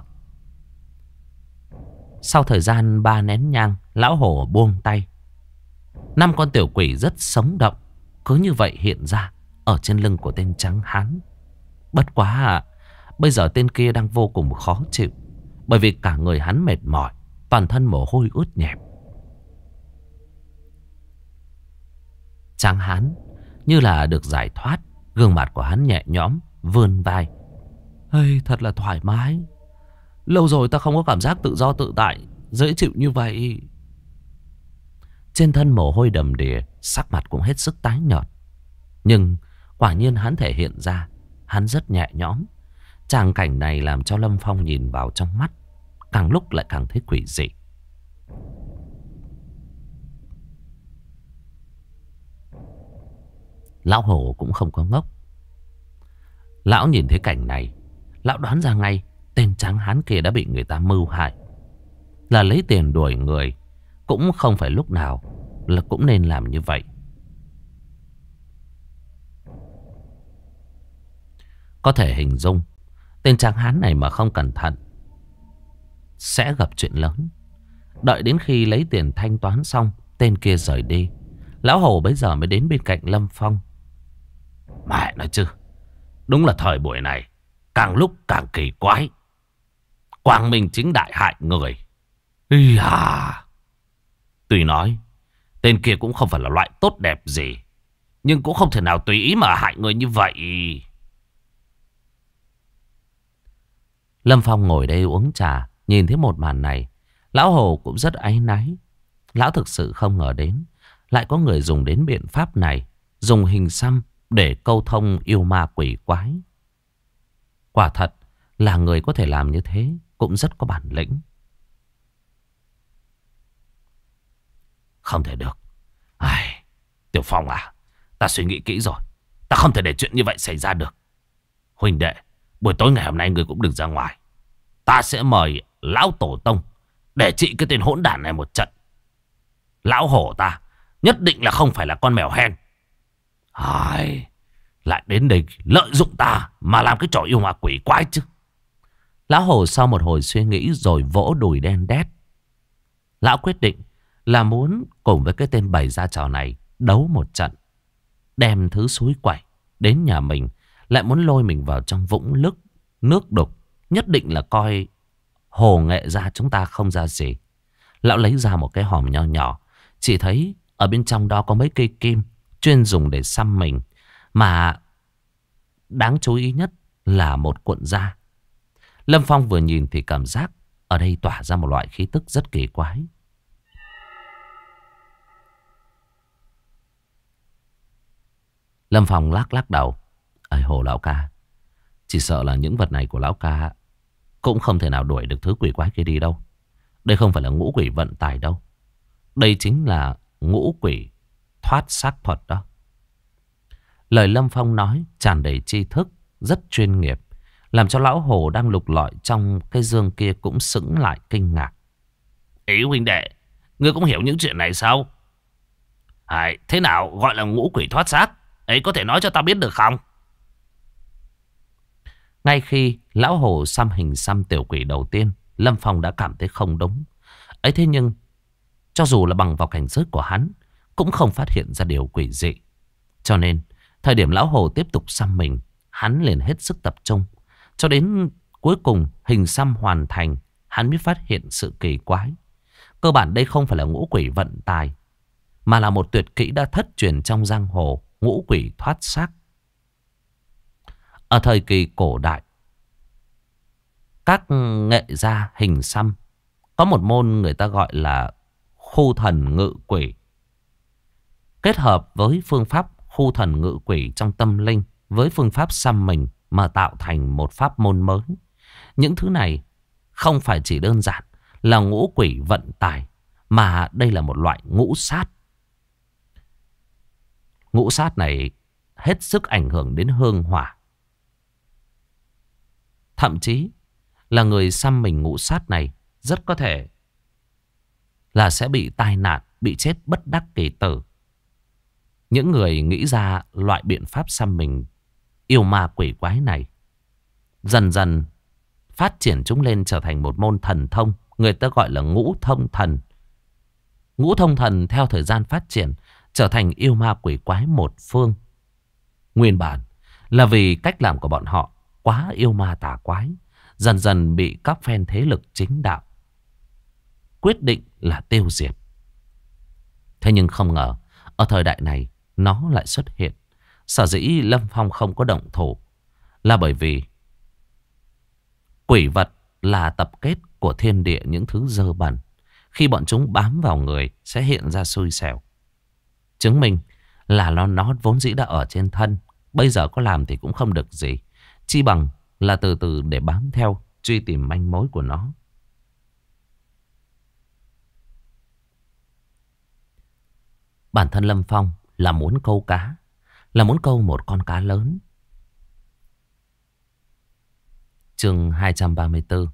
Sau thời gian 3 nén nhang, lão Hồ buông tay. 5 con tiểu quỷ rất sống động cứ như vậy hiện ra ở trên lưng của tên trắng hán. Bất quá bây giờ tên kia đang vô cùng khó chịu, bởi vì cả người hắn mệt mỏi, toàn thân mồ hôi ướt nhẹp. Tráng hán như là được giải thoát, gương mặt của hắn nhẹ nhõm, vươn vai. Thật là thoải mái. Lâu rồi ta không có cảm giác tự do tự tại, dễ chịu như vậy. Trên thân mồ hôi đầm đìa, sắc mặt cũng hết sức tái nhợt. Nhưng quả nhiên hắn thể hiện ra hắn rất nhẹ nhõm. Tràng cảnh này làm cho Lâm Phong nhìn vào trong mắt, càng lúc lại càng thấy quỷ dị. Lão Hồ cũng không có ngốc. Lão nhìn thấy cảnh này, lão đoán ra ngay tên tráng hán kia đã bị người ta mưu hại, là lấy tiền đuổi người. Cũng không phải lúc nào là cũng nên làm như vậy. Có thể hình dung tên tráng hán này mà không cẩn thận sẽ gặp chuyện lớn. Đợi đến khi lấy tiền thanh toán xong, tên kia rời đi, lão Hồ bấy giờ mới đến bên cạnh Lâm Phong. Mẹ nói chứ, đúng là thời buổi này càng lúc càng kỳ quái, quang minh chính đại hại người. Tuy nói tên kia cũng không phải là loại tốt đẹp gì, nhưng cũng không thể nào tùy ý mà hại người như vậy. Lâm Phong ngồi đây uống trà, nhìn thấy một màn này, lão Hồ cũng rất áy náy. Lão thực sự không ngờ đến lại có người dùng đến biện pháp này, dùng hình xăm để câu thông yêu ma quỷ quái. Quả thật là người có thể làm như thế cũng rất có bản lĩnh. Không thể được. Tiểu Phong à, ta suy nghĩ kỹ rồi, ta không thể để chuyện như vậy xảy ra được. Huynh đệ, buổi tối ngày hôm nay người cũng đừng ra ngoài. Ta sẽ mời lão tổ tông để trị cái tên hỗn đản này một trận. Lão Hổ ta nhất định là không phải là con mèo hen. Lại đến đây lợi dụng ta mà làm cái trò yêu ma quỷ quái chứ. Lão Hổ sau một hồi suy nghĩ rồi vỗ đùi đen đét. Lão quyết định là muốn cùng với cái tên bày ra trò này đấu một trận. Đem thứ suối quẩy đến nhà mình, lại muốn lôi mình vào trong vũng nước đục. Nhất định là coi Hồ Nghệ gia chúng ta không ra gì. Lão lấy ra một cái hòm nho nhỏ, chỉ thấy ở bên trong đó có mấy cây kim chuyên dùng để xăm mình. Mà đáng chú ý nhất là một cuộn da. Lâm Phong vừa nhìn thì cảm giác ở đây tỏa ra một loại khí tức rất kỳ quái. Lâm Phong lắc lắc đầu. Hồ lão ca, chỉ sợ là những vật này của lão ca cũng không thể nào đuổi được thứ quỷ quái kia đi đâu. Đây không phải là ngũ quỷ vận tài đâu. Đây chính là ngũ quỷ thoát xác thuật đó. Lời Lâm Phong nói tràn đầy tri thức, rất chuyên nghiệp, làm cho lão Hồ đang lục lọi trong cái dương kia cũng sững lại kinh ngạc. Ý huynh đệ, ngươi cũng hiểu những chuyện này sao? Thế nào gọi là ngũ quỷ thoát xác? Ấy có thể nói cho ta biết được không? Ngay khi lão Hồ xăm hình xăm tiểu quỷ đầu tiên, Lâm Phong đã cảm thấy không đúng. Ấy thế nhưng, cho dù là bằng vào cảnh giới của hắn, cũng không phát hiện ra điều quỷ dị. Cho nên, thời điểm lão Hồ tiếp tục xăm mình, hắn liền hết sức tập trung. Cho đến cuối cùng hình xăm hoàn thành, hắn mới phát hiện sự kỳ quái. Cơ bản đây không phải là ngũ quỷ vận tài, mà là một tuyệt kỹ đã thất truyền trong giang hồ, ngũ quỷ thoát xác. Ở thời kỳ cổ đại, các nghệ gia hình xăm có một môn người ta gọi là khu thần ngự quỷ. Kết hợp với phương pháp khu thần ngự quỷ trong tâm linh với phương pháp xăm mình mà tạo thành một pháp môn mới. Những thứ này không phải chỉ đơn giản là ngũ quỷ vận tài, mà đây là một loại ngũ sát. Ngũ sát này hết sức ảnh hưởng đến hương hỏa. Thậm chí là người xăm mình ngũ sát này rất có thể là sẽ bị tai nạn, bị chết bất đắc kỳ tử. Những người nghĩ ra loại biện pháp xăm mình yêu ma quỷ quái này dần dần phát triển chúng lên trở thành một môn thần thông, người ta gọi là ngũ thông thần. Ngũ thông thần theo thời gian phát triển trở thành yêu ma quỷ quái một phương. Nguyên bản là vì cách làm của bọn họ quá yêu ma tà quái, dần dần bị các phen thế lực chính đạo quyết định là tiêu diệt. Thế nhưng không ngờ ở thời đại này nó lại xuất hiện. Sở dĩ Lâm Phong không có động thủ là bởi vì quỷ vật là tập kết của thiên địa những thứ dơ bẩn. Khi bọn chúng bám vào người sẽ hiện ra xui xẻo. Chứng minh là nó vốn dĩ đã ở trên thân. Bây giờ có làm thì cũng không được gì. Chi bằng là từ từ để bám theo, truy tìm manh mối của nó. Bản thân Lâm Phong là muốn câu cá, là muốn câu một con cá lớn. Chương 234.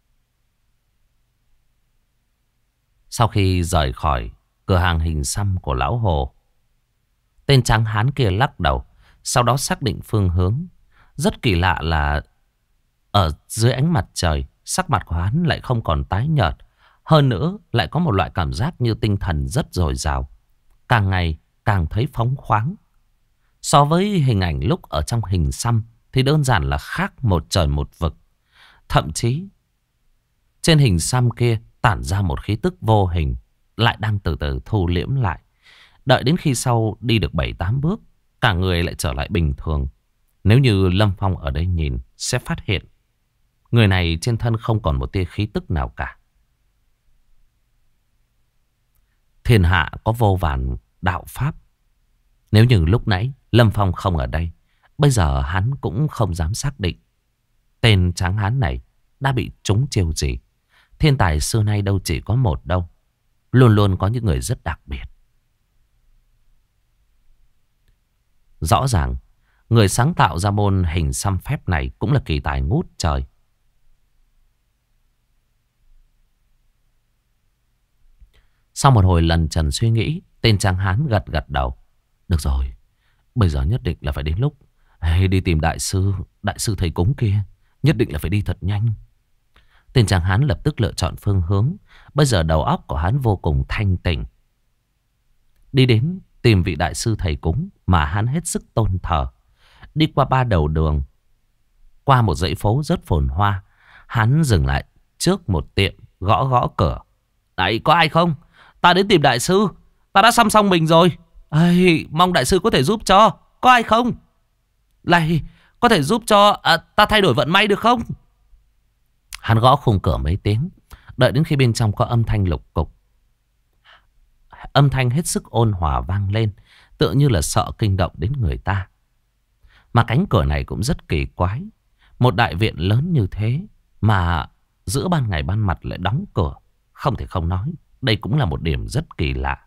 Sau khi rời khỏi cửa hàng hình xăm của lão Hồ, tên trắng hán kia lắc đầu, sau đó xác định phương hướng. Rất kỳ lạ là ở dưới ánh mặt trời, sắc mặt của hắn lại không còn tái nhợt. Hơn nữa lại có một loại cảm giác như tinh thần rất dồi dào, càng ngày càng thấy phóng khoáng. So với hình ảnh lúc ở trong hình xăm thì đơn giản là khác một trời một vực. Thậm chí trên hình xăm kia tản ra một khí tức vô hình, lại đang từ từ thu liễm lại. Đợi đến khi sau đi được 7-8 bước, cả người lại trở lại bình thường. Nếu như Lâm Phong ở đây nhìn sẽ phát hiện người này trên thân không còn một tia khí tức nào cả. Thiên hạ có vô vàn đạo pháp. Nếu như lúc nãy Lâm Phong không ở đây, bây giờ hắn cũng không dám xác định tên tráng hán này đã bị trúng chiêu gì. Thiên tài xưa nay đâu chỉ có một đâu, luôn luôn có những người rất đặc biệt. Rõ ràng người sáng tạo ra môn hình xăm phép này cũng là kỳ tài ngút trời. Sau một hồi lần trần suy nghĩ, tên tráng hán gật gật đầu. Được rồi, bây giờ nhất định là phải đến lúc đi tìm đại sư thầy cúng kia. Nhất định là phải đi thật nhanh. Tên tráng hán lập tức lựa chọn phương hướng. Bây giờ đầu óc của hắn vô cùng thanh tỉnh. Đi đến tìm vị đại sư thầy cúng mà hắn hết sức tôn thờ. Đi qua 3 đầu đường, qua một dãy phố rất phồn hoa, hắn dừng lại trước một tiệm, gõ gõ cửa. Đấy, có ai không? Ta đến tìm đại sư. Ta đã xăm xong mình rồi. Mong đại sư có thể giúp cho. Có ai không? Này, có thể giúp cho ta thay đổi vận may được không? Hắn gõ khung cửa mấy tiếng, đợi đến khi bên trong có âm thanh lục cục. Âm thanh hết sức ôn hòa vang lên, tựa như là sợ kinh động đến người ta. Mà cánh cửa này cũng rất kỳ quái. Một đại viện lớn như thế Mà giữa ban ngày ban mặt lại đóng cửa. Không thể không nói, đây cũng là một điểm rất kỳ lạ.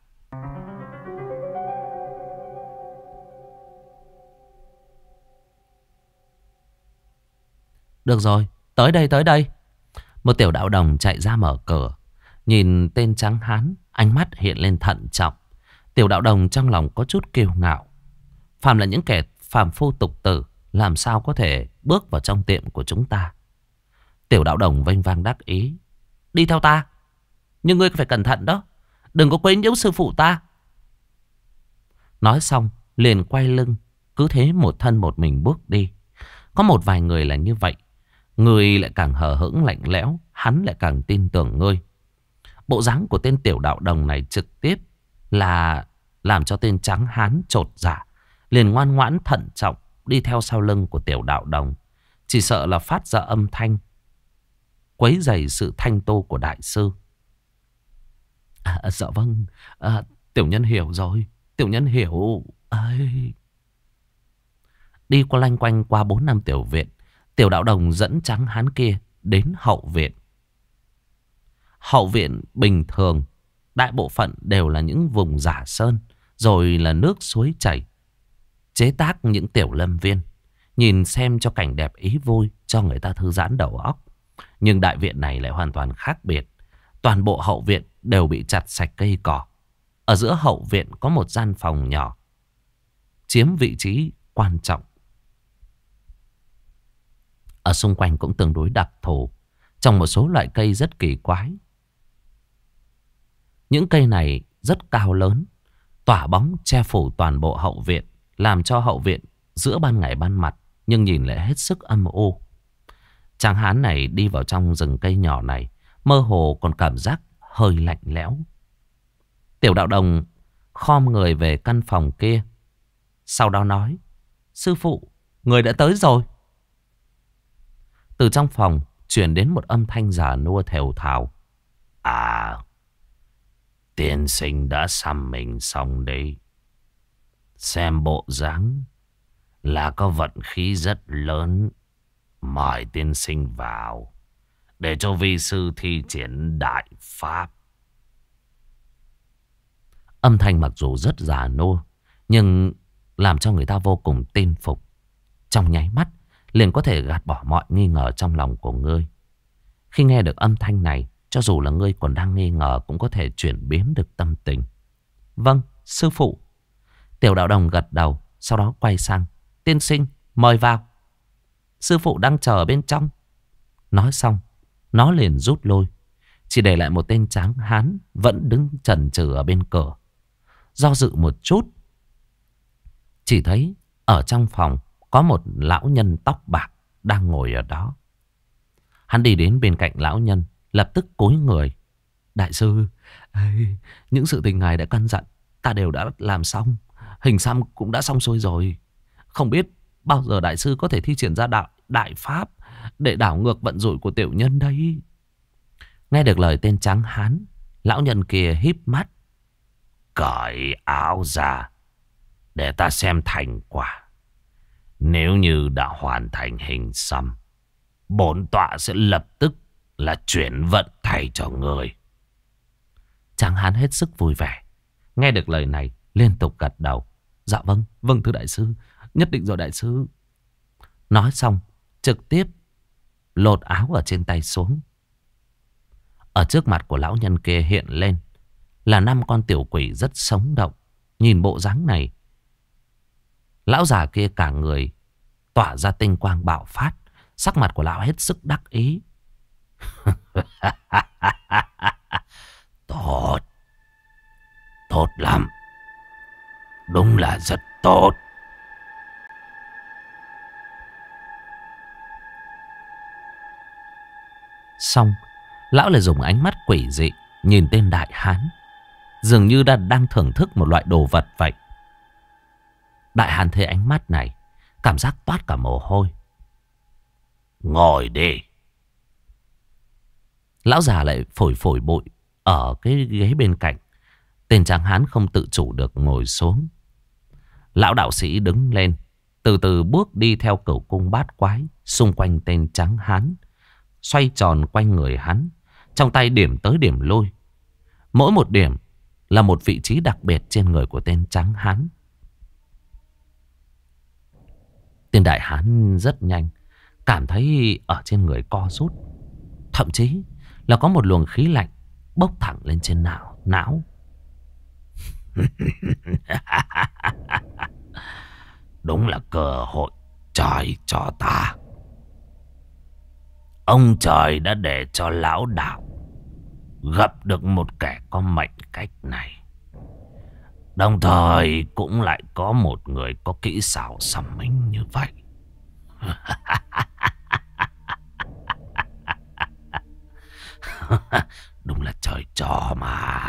Được rồi, tới đây tới đây. Một tiểu đạo đồng chạy ra mở cửa. Nhìn tên trắng hán, ánh mắt hiện lên thận trọng. Tiểu đạo đồng trong lòng có chút kiêu ngạo. Phàm là những kẻ phàm phu tục tử, làm sao có thể bước vào trong tiệm của chúng ta. Tiểu đạo đồng vênh vang đắc ý. Đi theo ta, nhưng ngươi phải cẩn thận đó, đừng có quấy nhiễu sư phụ ta. Nói xong liền quay lưng, cứ thế một thân một mình bước đi. Có một vài người là như vậy. Người lại càng hờ hững lạnh lẽo, hắn lại càng tin tưởng ngươi. Bộ dáng của tên tiểu đạo đồng này trực tiếp là làm cho tên trắng hán chột dạ, liền ngoan ngoãn thận trọng đi theo sau lưng của tiểu đạo đồng. Chỉ sợ là phát ra âm thanh quấy rầy sự thanh tô của đại sư. Dạ vâng, tiểu nhân hiểu rồi, tiểu nhân hiểu. Đi qua lanh quanh qua 4-5 tiểu viện, tiểu đạo đồng dẫn trắng hán kia đến hậu viện. Hậu viện bình thường, đại bộ phận đều là những vùng giả sơn, rồi là nước suối chảy, chế tác những tiểu lâm viên, nhìn xem cho cảnh đẹp ý vui, cho người ta thư giãn đầu óc. Nhưng đại viện này lại hoàn toàn khác biệt. Toàn bộ hậu viện đều bị chặt sạch cây cỏ. Ở giữa hậu viện có một gian phòng nhỏ, chiếm vị trí quan trọng. Ở xung quanh cũng tương đối đặc thù, trồng một số loại cây rất kỳ quái. Những cây này rất cao lớn, tỏa bóng che phủ toàn bộ hậu viện, làm cho hậu viện giữa ban ngày ban mặt nhưng nhìn lại hết sức âm u. Tráng hán này đi vào trong rừng cây nhỏ này, mơ hồ còn cảm giác hơi lạnh lẽo. Tiểu đạo đồng khom người về căn phòng kia, sau đó nói: Sư phụ, người đã tới rồi. Từ trong phòng truyền đến một âm thanh già nua thều thào. Tiên sinh đã xăm mình xong đấy. Xem bộ dáng là có vận khí rất lớn. Mời tiên sinh vào, để cho vi sư thi triển đại pháp. Âm thanh mặc dù rất già nua, nhưng làm cho người ta vô cùng tin phục. Trong nháy mắt liền có thể gạt bỏ mọi nghi ngờ trong lòng của ngươi. Khi nghe được âm thanh này, cho dù là ngươi còn đang nghi ngờ cũng có thể chuyển biến được tâm tình. Vâng, sư phụ. Tiểu đạo đồng gật đầu, sau đó quay sang: Tiên sinh, mời vào. Sư phụ đang chờ bên trong. Nói xong, nó liền rút lui, chỉ để lại một tên tráng hán vẫn đứng chần chừ ở bên cửa. Do dự một chút, chỉ thấy ở trong phòng có một lão nhân tóc bạc đang ngồi ở đó. Hắn đi đến bên cạnh lão nhân, lập tức cúi người: Đại sư, những sự tình ngài đã căn dặn ta đều đã làm xong. Hình xăm cũng đã xong xuôi rồi. Không biết bao giờ đại sư có thể thi triển ra đại pháp để đảo ngược vận rủi của tiểu nhân đây. Nghe được lời tên trắng hán, lão nhân kia híp mắt: Cởi áo ra để ta xem thành quả. Nếu như đã hoàn thành hình xăm, bổn tọa sẽ lập tức là chuyển vận thay cho người. Tráng hán hết sức vui vẻ. Nghe được lời này liên tục gật đầu: Dạ vâng, vâng thưa đại sư, nhất định rồi đại sư. Nói xong trực tiếp lột áo ở trên tay xuống. Ở trước mặt của lão nhân kia hiện lên là 5 con tiểu quỷ rất sống động. Nhìn bộ dáng này, lão già kia cả người tỏa ra tinh quang bạo phát. Sắc mặt của lão hết sức đắc ý. Tốt, tốt lắm, đúng là rất tốt. Xong, lão lại dùng ánh mắt quỷ dị nhìn tên đại hán, dường như đang thưởng thức một loại đồ vật vậy. Đại hán thấy ánh mắt này, cảm giác toát cả mồ hôi. Ngồi đi. Lão già lại phổi phổi bụi ở cái ghế bên cạnh. Tên tráng hán không tự chủ được ngồi xuống. Lão đạo sĩ đứng lên, từ từ bước đi theo cửu cung bát quái xung quanh tên tráng hán. xoay tròn quanh người hắn, trong tay điểm tới điểm lui. Mỗi một điểm là một vị trí đặc biệt trên người của tên trắng hán. Tên đại hán rất nhanh cảm thấy ở trên người co rút, thậm chí là có một luồng khí lạnh bốc thẳng lên trên não. Đúng là cơ hội trời cho ta. Ông trời đã để cho lão đạo gặp được một kẻ có mệnh cách này, đồng thời cũng lại có một người có kỹ xảo sầm minh như vậy. Đúng là trời cho mà.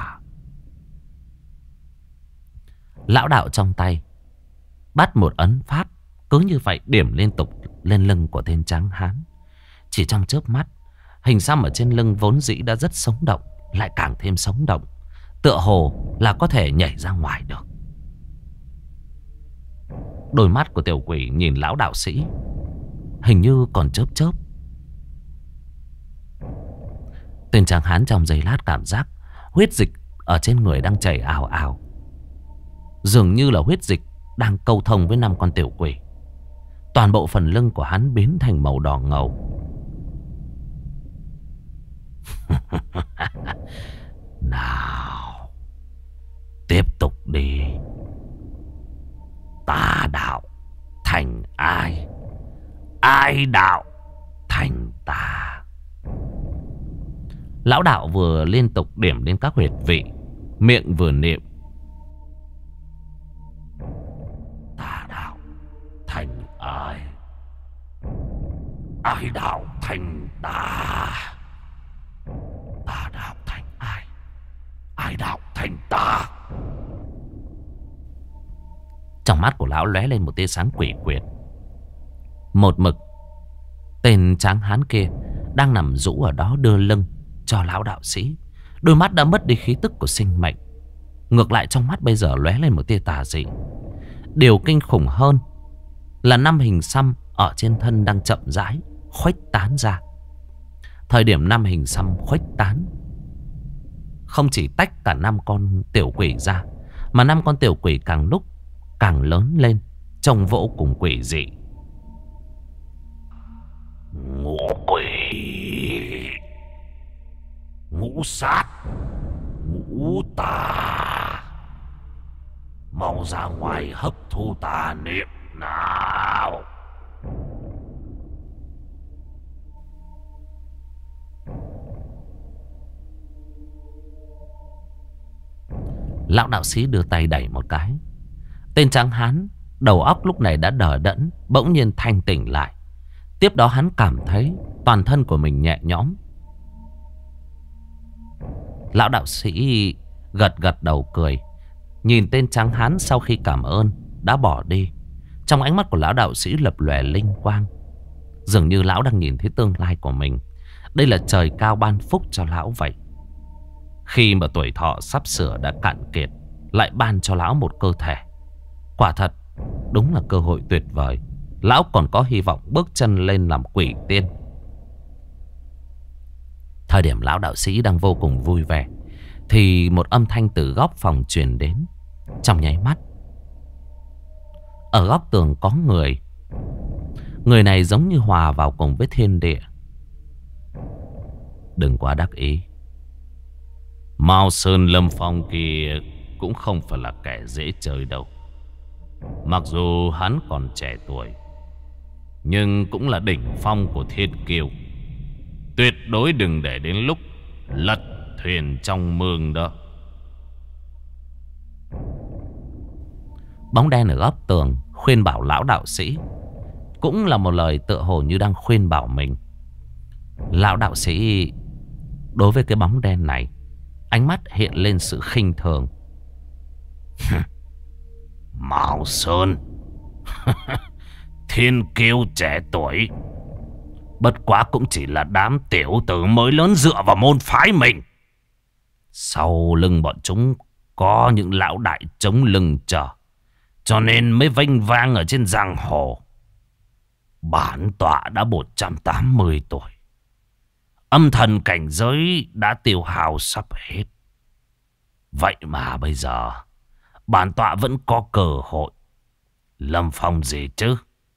Lão đạo trong tay bắt một ấn pháp, cứ như vậy điểm liên tục lên lưng của tên trắng hán. Chỉ trong chớp mắt, hình xăm ở trên lưng vốn dĩ đã rất sống động lại càng thêm sống động, tựa hồ là có thể nhảy ra ngoài được. Đôi mắt của tiểu quỷ nhìn lão đạo sĩ hình như còn chớp chớp. Tên tráng hán trong giây lát cảm giác huyết dịch ở trên người đang chảy ào ào, dường như là huyết dịch đang câu thông với 5 con tiểu quỷ. Toàn bộ phần lưng của hắn biến thành màu đỏ ngầu. Nào, tiếp tục đi. Ta đạo thành ai, ai đạo thành ta. Lão đạo vừa liên tục điểm đến các huyệt vị, miệng vừa niệm: ta đạo thành ai, ai đạo thành ta. Ta đạo thành ai, ai đạo thành ta. Trong mắt của lão lóe lên một tia sáng quỷ quyệt. Một mực tên tráng hán kia đang nằm rũ ở đó đưa lưng cho lão đạo sĩ. Đôi mắt đã mất đi khí tức của sinh mệnh, ngược lại trong mắt bây giờ lóe lên một tia tà dị. Điều kinh khủng hơn là 5 hình xăm ở trên thân đang chậm rãi khuếch tán ra. Thời điểm 5 hình xăm khuếch tán, không chỉ tách cả 5 con tiểu quỷ ra, mà 5 con tiểu quỷ càng lúc càng lớn lên, trông vô cùng quỷ dị. Ngũ quỷ, ngũ sát, ngũ tà, mau ra ngoài hấp thu tà niệm nào. Lão đạo sĩ đưa tay đẩy một cái. Tên tráng hán đầu óc lúc này đã đờ đẫn, bỗng nhiên thanh tỉnh lại. Tiếp đó hắn cảm thấy toàn thân của mình nhẹ nhõm. Lão đạo sĩ gật gật đầu cười, nhìn tên tráng hán sau khi cảm ơn đã bỏ đi. Trong ánh mắt của lão đạo sĩ lập lòe linh quang, dường như lão đang nhìn thấy tương lai của mình. Đây là trời cao ban phúc cho lão vậy. Khi mà tuổi thọ sắp sửa đã cạn kiệt, lại ban cho lão một cơ thể. Quả thật, đúng là cơ hội tuyệt vời. Lão còn có hy vọng bước chân lên làm quỷ tiên. Thời điểm lão đạo sĩ đang vô cùng vui vẻ, thì một âm thanh từ góc phòng truyền đến. Trong nháy mắt, ở góc tường có người. Người này giống như hòa vào cùng với thiên địa. Đừng quá đắc ý. Mao Sơn Lâm Phong kia cũng không phải là kẻ dễ chơi đâu. Mặc dù hắn còn trẻ tuổi, nhưng cũng là đỉnh phong của thiên kiêu. Tuyệt đối đừng để đến lúc lật thuyền trong mương đó. Bóng đen ở góc tường khuyên bảo lão đạo sĩ, cũng là một lời tựa hồ như đang khuyên bảo mình. Lão đạo sĩ đối với cái bóng đen này, ánh mắt hiện lên sự khinh thường. Mao Sơn, thiên kiêu trẻ tuổi, bất quá cũng chỉ là đám tiểu tử mới lớn dựa vào môn phái mình. Sau lưng bọn chúng có những lão đại chống lưng chờ, cho nên mới vênh vang ở trên giang hồ. Bản tọa đã 180 tuổi, Âm thần cảnh giới đã tiêu hao sắp hết. Vậy mà bây giờ bản tọa vẫn có cơ hội. Lâm Phong gì chứ?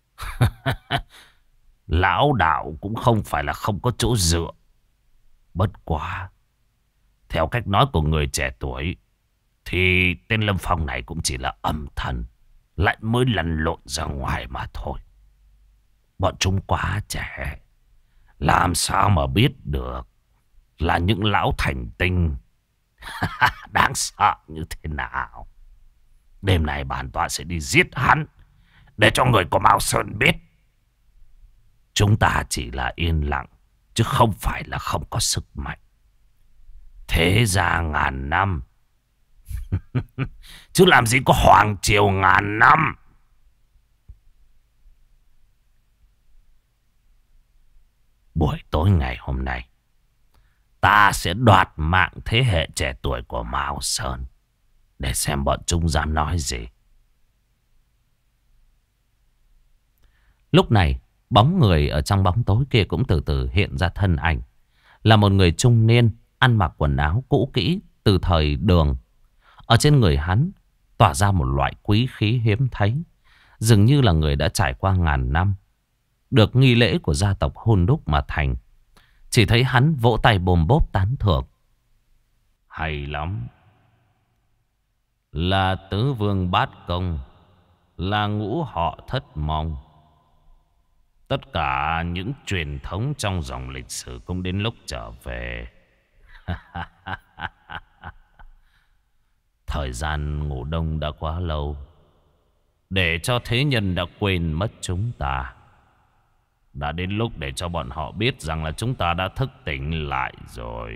Lão đạo cũng không phải là không có chỗ dựa. Bất quá, theo cách nói của người trẻ tuổi, thì tên Lâm Phong này cũng chỉ là âm thần, lại mới lăn lộn ra ngoài mà thôi. Bọn chúng quá trẻ, làm sao mà biết được là những lão thành tinh đáng sợ như thế nào. Đêm nay bản tọa sẽ đi giết hắn, để cho người của Mao Sơn biết. Chúng ta chỉ là yên lặng, chứ không phải là không có sức mạnh. Thế gia ngàn năm, chứ làm gì có hoàng triều ngàn năm. Buổi tối ngày hôm nay, ta sẽ đoạt mạng thế hệ trẻ tuổi của Mao Sơn, để xem bọn chúng dám nói gì. Lúc này, bóng người ở trong bóng tối kia cũng từ từ hiện ra thân ảnh. Là một người trung niên, ăn mặc quần áo cũ kỹ từ thời Đường. Ở trên người hắn tỏa ra một loại quý khí hiếm thấy, dường như là người đã trải qua ngàn năm, được nghi lễ của gia tộc hôn đúc mà thành. Chỉ thấy hắn vỗ tay bồm bốp tán thưởng. Hay lắm. Là tứ vương bát công, là ngũ họ thất mong. Tất cả những truyền thống trong dòng lịch sử cũng đến lúc trở về. Thời gian ngủ đông đã quá lâu, để cho thế nhân đã quên mất chúng ta. Đã đến lúc để cho bọn họ biết rằng là chúng ta đã thức tỉnh lại rồi.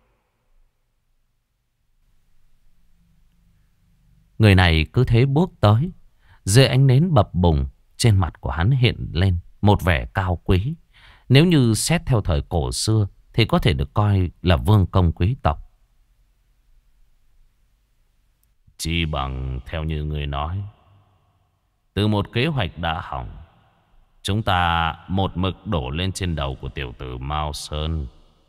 Người này cứ thế bước tới. Dưới ánh nến bập bùng, trên mặt của hắn hiện lên một vẻ cao quý. Nếu như xét theo thời cổ xưa thì có thể được coi là vương công quý tộc. Chỉ bằng theo như người nói, từ một kế hoạch đã hỏng, chúng ta một mực đổ lên trên đầu của tiểu tử Mao Sơn.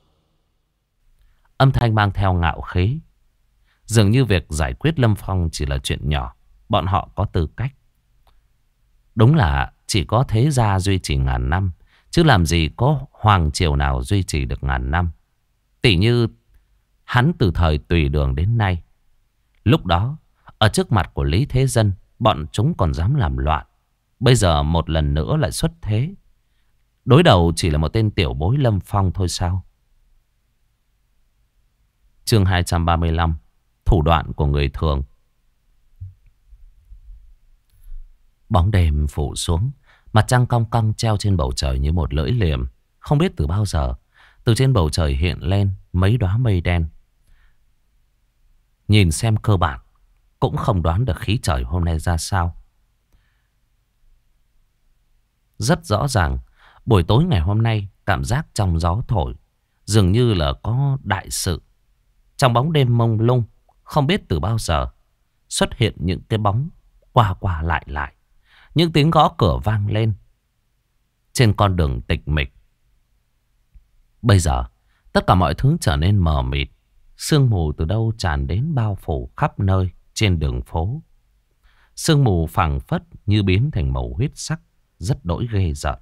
Âm thanh mang theo ngạo khí. Dường như việc giải quyết Lâm Phong chỉ là chuyện nhỏ. Bọn họ có tư cách. Đúng là chỉ có thế gia duy trì ngàn năm, chứ làm gì có hoàng triều nào duy trì được ngàn năm. Tỉ như hắn từ thời Tùy Đường đến nay. Lúc đó, ở trước mặt của Lý Thế Dân, bọn chúng còn dám làm loạn. Bây giờ một lần nữa lại xuất thế. Đối đầu chỉ là một tên tiểu bối Lâm Phong thôi sao? Chương 235. Thủ đoạn của người thường. Bóng đêm phủ xuống, mặt trăng cong cong treo trên bầu trời như một lưỡi liềm. Không biết từ bao giờ, từ trên bầu trời hiện lên mấy đóa mây đen. Nhìn xem cơ bản, cũng không đoán được khí trời hôm nay ra sao. Rất rõ ràng, buổi tối ngày hôm nay cảm giác trong gió thổi, dường như là có đại sự. Trong bóng đêm mông lung, không biết từ bao giờ xuất hiện những cái bóng qua qua lại lại. Những tiếng gõ cửa vang lên trên con đường tịch mịch. Bây giờ tất cả mọi thứ trở nên mờ mịt. Sương mù từ đâu tràn đến bao phủ khắp nơi trên đường phố. Sương mù phảng phất như biến thành màu huyết sắc, rất đỗi ghê rợn.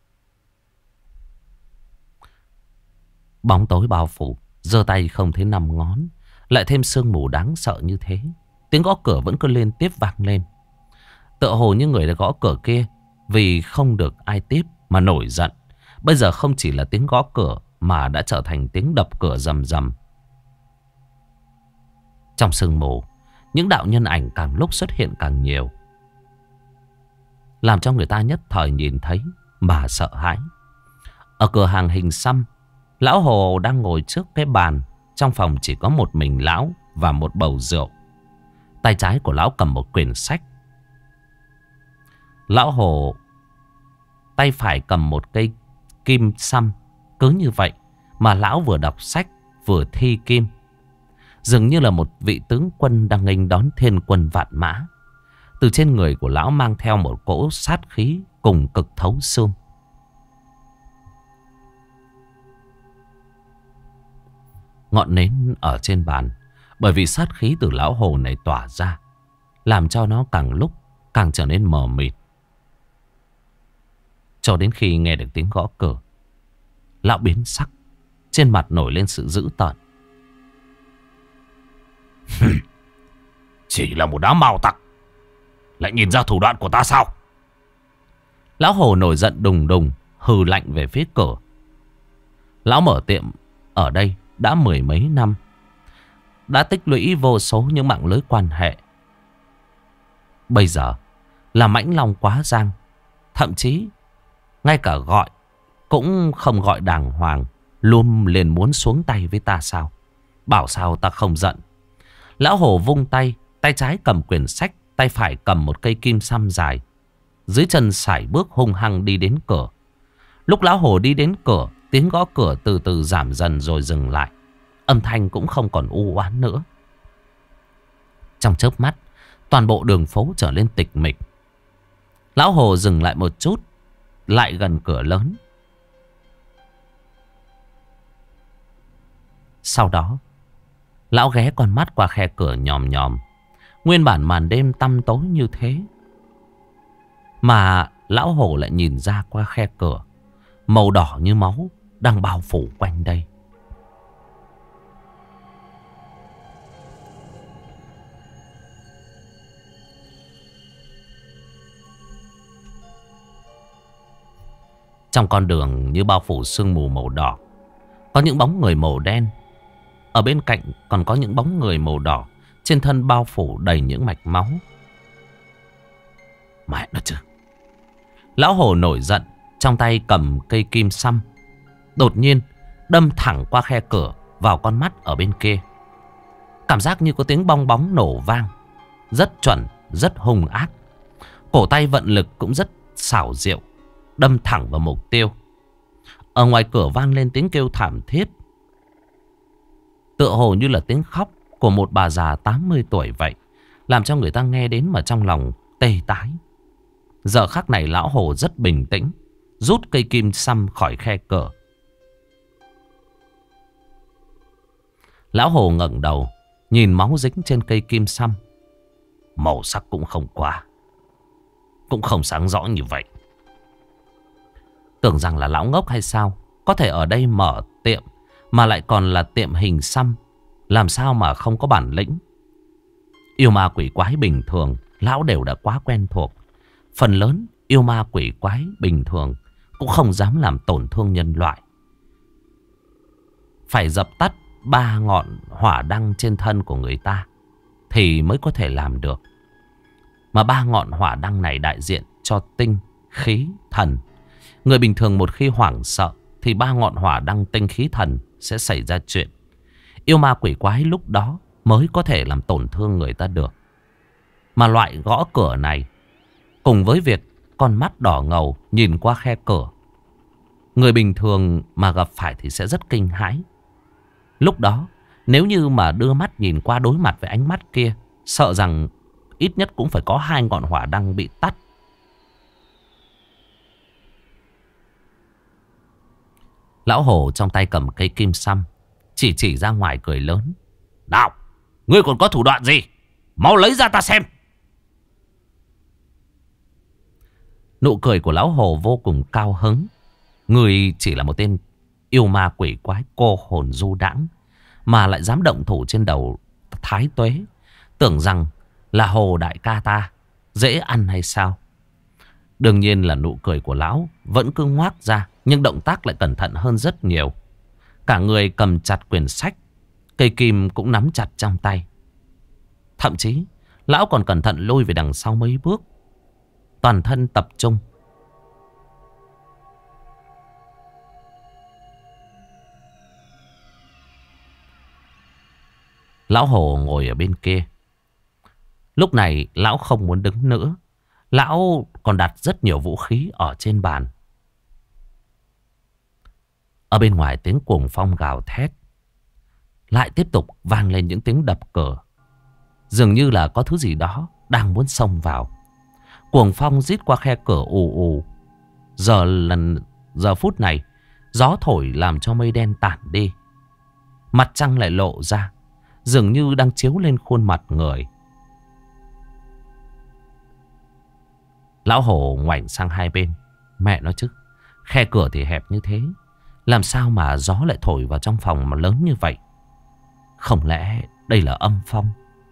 Bóng tối bao phủ, giơ tay không thấy năm ngón. Lại thêm sương mù đáng sợ như thế, tiếng gõ cửa vẫn cứ liên tiếp vang lên. Tựa hồ như người đã gõ cửa kia vì không được ai tiếp mà nổi giận. Bây giờ không chỉ là tiếng gõ cửa mà đã trở thành tiếng đập cửa rầm rầm. Trong sương mù, những đạo nhân ảnh càng lúc xuất hiện càng nhiều, làm cho người ta nhất thời nhìn thấy mà sợ hãi. Ở cửa hàng hình xăm, lão Hồ đang ngồi trước cái bàn. Trong phòng chỉ có một mình lão và một bầu rượu. Tay trái của lão cầm một quyển sách. Lão Hồ tay phải cầm một cây kim xăm. Cứ như vậy mà lão vừa đọc sách vừa thi kim, dường như là một vị tướng quân đang nghênh đón thiên quân vạn mã. Từ trên người của lão mang theo một cỗ sát khí cùng cực thấu xương. ngọn nến ở trên bàn. Bởi vì sát khí từ lão hồ này tỏa ra, làm cho nó càng lúc càng trở nên mờ mịt. Cho đến khi nghe được tiếng gõ cửa, lão biến sắc, trên mặt nổi lên sự dữ tợn. Chỉ là một đám mao tặc, lại nhìn ra thủ đoạn của ta sao? Lão hồ nổi giận đùng đùng, hừ lạnh về phía cửa. Lão mở tiệm ở đây đã mười mấy năm, đã tích lũy vô số những mạng lưới quan hệ. Bây giờ là mãnh long quá giang, thậm chí ngay cả gọi cũng không gọi đàng hoàng, luôn liền muốn xuống tay với ta sao? Bảo sao ta không giận. Lão hồ vung tay, tay trái cầm quyển sách, tay phải cầm một cây kim xăm dài, dưới chân sải bước hung hăng đi đến cửa. Lúc lão hồ đi đến cửa, tiếng gõ cửa từ từ giảm dần rồi dừng lại. Âm thanh cũng không còn u oán nữa. Trong chớp mắt, toàn bộ đường phố trở lên tịch mịch. Lão hồ dừng lại một chút, lại gần cửa lớn. Sau đó, lão ghé con mắt qua khe cửa nhòm nhòm. Nguyên bản màn đêm tăm tối như thế, mà lão hồ lại nhìn ra qua khe cửa, màu đỏ như máu đang bao phủ quanh đây. Trong con đường như bao phủ sương mù màu đỏ, có những bóng người màu đen. Ở bên cạnh còn có những bóng người màu đỏ, trên thân bao phủ đầy những mạch máu. Mẹ nó chứ. Lão hồ nổi giận, trong tay cầm cây kim xăm, đột nhiên đâm thẳng qua khe cửa vào con mắt ở bên kia. Cảm giác như có tiếng bong bóng nổ vang, rất chuẩn, rất hung ác. Cổ tay vận lực cũng rất xảo diệu, đâm thẳng vào mục tiêu. Ở ngoài cửa vang lên tiếng kêu thảm thiết, tựa hồ như là tiếng khóc của một bà già 80 tuổi vậy, làm cho người ta nghe đến mà trong lòng tê tái. Giờ khắc này lão hồ rất bình tĩnh, rút cây kim xăm khỏi khe cửa. Lão hồ ngẩng đầu, nhìn máu dính trên cây kim xăm. Màu sắc cũng không quá, cũng không sáng rõ như vậy. Tưởng rằng là lão ngốc hay sao? Có thể ở đây mở tiệm mà lại còn là tiệm hình xăm, làm sao mà không có bản lĩnh? Yêu ma quỷ quái bình thường lão đều đã quá quen thuộc. Phần lớn yêu ma quỷ quái bình thường cũng không dám làm tổn thương nhân loại. Phải dập tắt 3 ngọn hỏa đăng trên thân của người ta thì mới có thể làm được. Mà 3 ngọn hỏa đăng này đại diện cho tinh, khí, thần. Người bình thường một khi hoảng sợ thì 3 ngọn hỏa đăng tinh khí thần sẽ xảy ra chuyện. Yêu ma quỷ quái lúc đó mới có thể làm tổn thương người ta được. Mà loại gõ cửa này, cùng với việc con mắt đỏ ngầu nhìn qua khe cửa, người bình thường mà gặp phải thì sẽ rất kinh hãi. Lúc đó nếu như mà đưa mắt nhìn qua đối mặt với ánh mắt kia, sợ rằng ít nhất cũng phải có 2 ngọn hỏa đăng bị tắt. Lão hồ trong tay cầm cây kim xăm, chỉ ra ngoài cười lớn. Nào, ngươi còn có thủ đoạn gì? Mau lấy ra ta xem. Nụ cười của lão hồ vô cùng cao hứng. Người chỉ là một tên yêu ma quỷ quái cô hồn du đãng mà lại dám động thủ trên đầu thái tuế, tưởng rằng là hồ đại ca ta dễ ăn hay sao? Đương nhiên là nụ cười của lão vẫn cứ ngoác ra, nhưng động tác lại cẩn thận hơn rất nhiều. Cả người cầm chặt quyển sách, cây kim cũng nắm chặt trong tay. Thậm chí lão còn cẩn thận lùi về đằng sau mấy bước, toàn thân tập trung. Lão hồ ngồi ở bên kia. Lúc này lão không muốn đứng nữa. Lão còn đặt rất nhiều vũ khí ở trên bàn. Ở bên ngoài tiếng cuồng phong gào thét, lại tiếp tục vang lên những tiếng đập cửa. Dường như là có thứ gì đó đang muốn xông vào. Cuồng phong rít qua khe cửa ù ù. Giờ phút này gió thổi làm cho mây đen tản đi. Mặt trăng lại lộ ra, dường như đang chiếu lên khuôn mặt người. Lão Hổ ngoảnh sang hai bên. Mẹ nói chứ, khe cửa thì hẹp như thế, làm sao mà gió lại thổi vào trong phòng mà lớn như vậy? Không lẽ đây là âm phong?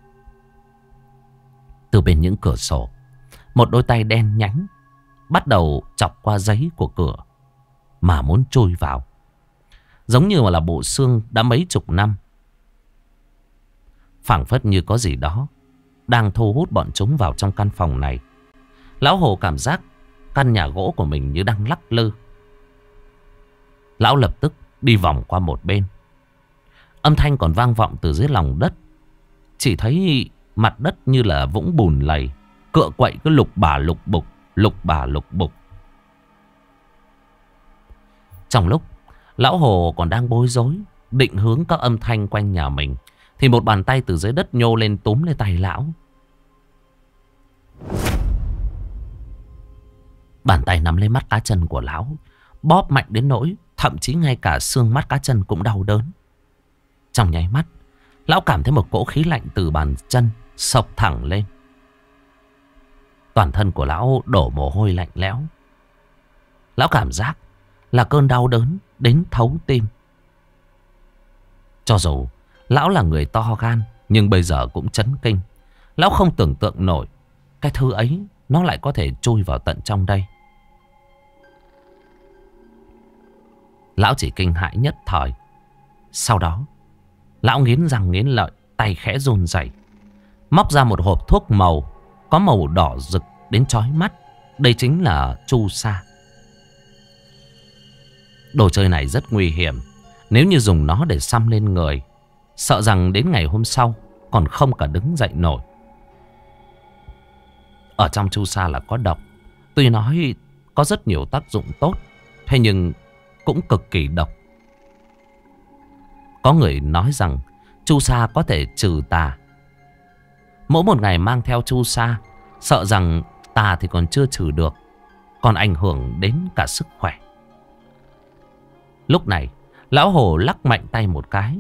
Từ bên những cửa sổ, một đôi tay đen nhánh bắt đầu chọc qua giấy của cửa mà muốn chui vào, giống như là bộ xương đã mấy chục năm. Phảng phất như có gì đó đang thu hút bọn chúng vào trong căn phòng này. Lão Hồ cảm giác căn nhà gỗ của mình như đang lắc lư. Lão lập tức đi vòng qua một bên. Âm thanh còn vang vọng từ dưới lòng đất. Chỉ thấy mặt đất như là vũng bùn lầy, cựa quậy cứ lục bả lục bục, lục bả lục bục. Trong lúc Lão Hồ còn đang bối rối định hướng các âm thanh quanh nhà mình, thì một bàn tay từ dưới đất nhô lên túm lấy tay lão. Bàn tay nắm lấy mắt cá chân của lão, bóp mạnh đến nỗi thậm chí ngay cả xương mắt cá chân cũng đau đớn. Trong nháy mắt, lão cảm thấy một cỗ khí lạnh từ bàn chân xộc thẳng lên. Toàn thân của lão đổ mồ hôi lạnh lẽo. Lão cảm giác là cơn đau đớn đến thấu tim. Cho dù lão là người to gan, nhưng bây giờ cũng chấn kinh. Lão không tưởng tượng nổi cái thứ ấy nó lại có thể chui vào tận trong đây. Lão chỉ kinh hãi nhất thời. Sau đó lão nghiến răng nghiến lợi, tay khẽ run rẩy, móc ra một hộp thuốc màu có màu đỏ rực đến chói mắt. Đây chính là chu sa. Đồ chơi này rất nguy hiểm. Nếu như dùng nó để xăm lên người, sợ rằng đến ngày hôm sau còn không cả đứng dậy nổi. Ở trong chu sa là có độc. Tuy nói có rất nhiều tác dụng tốt, thế nhưng cũng cực kỳ độc. Có người nói rằng chu sa có thể trừ tà. Mỗi một ngày mang theo chu sa, sợ rằng tà thì còn chưa trừ được, còn ảnh hưởng đến cả sức khỏe. Lúc này Lão Hồ lắc mạnh tay một cái,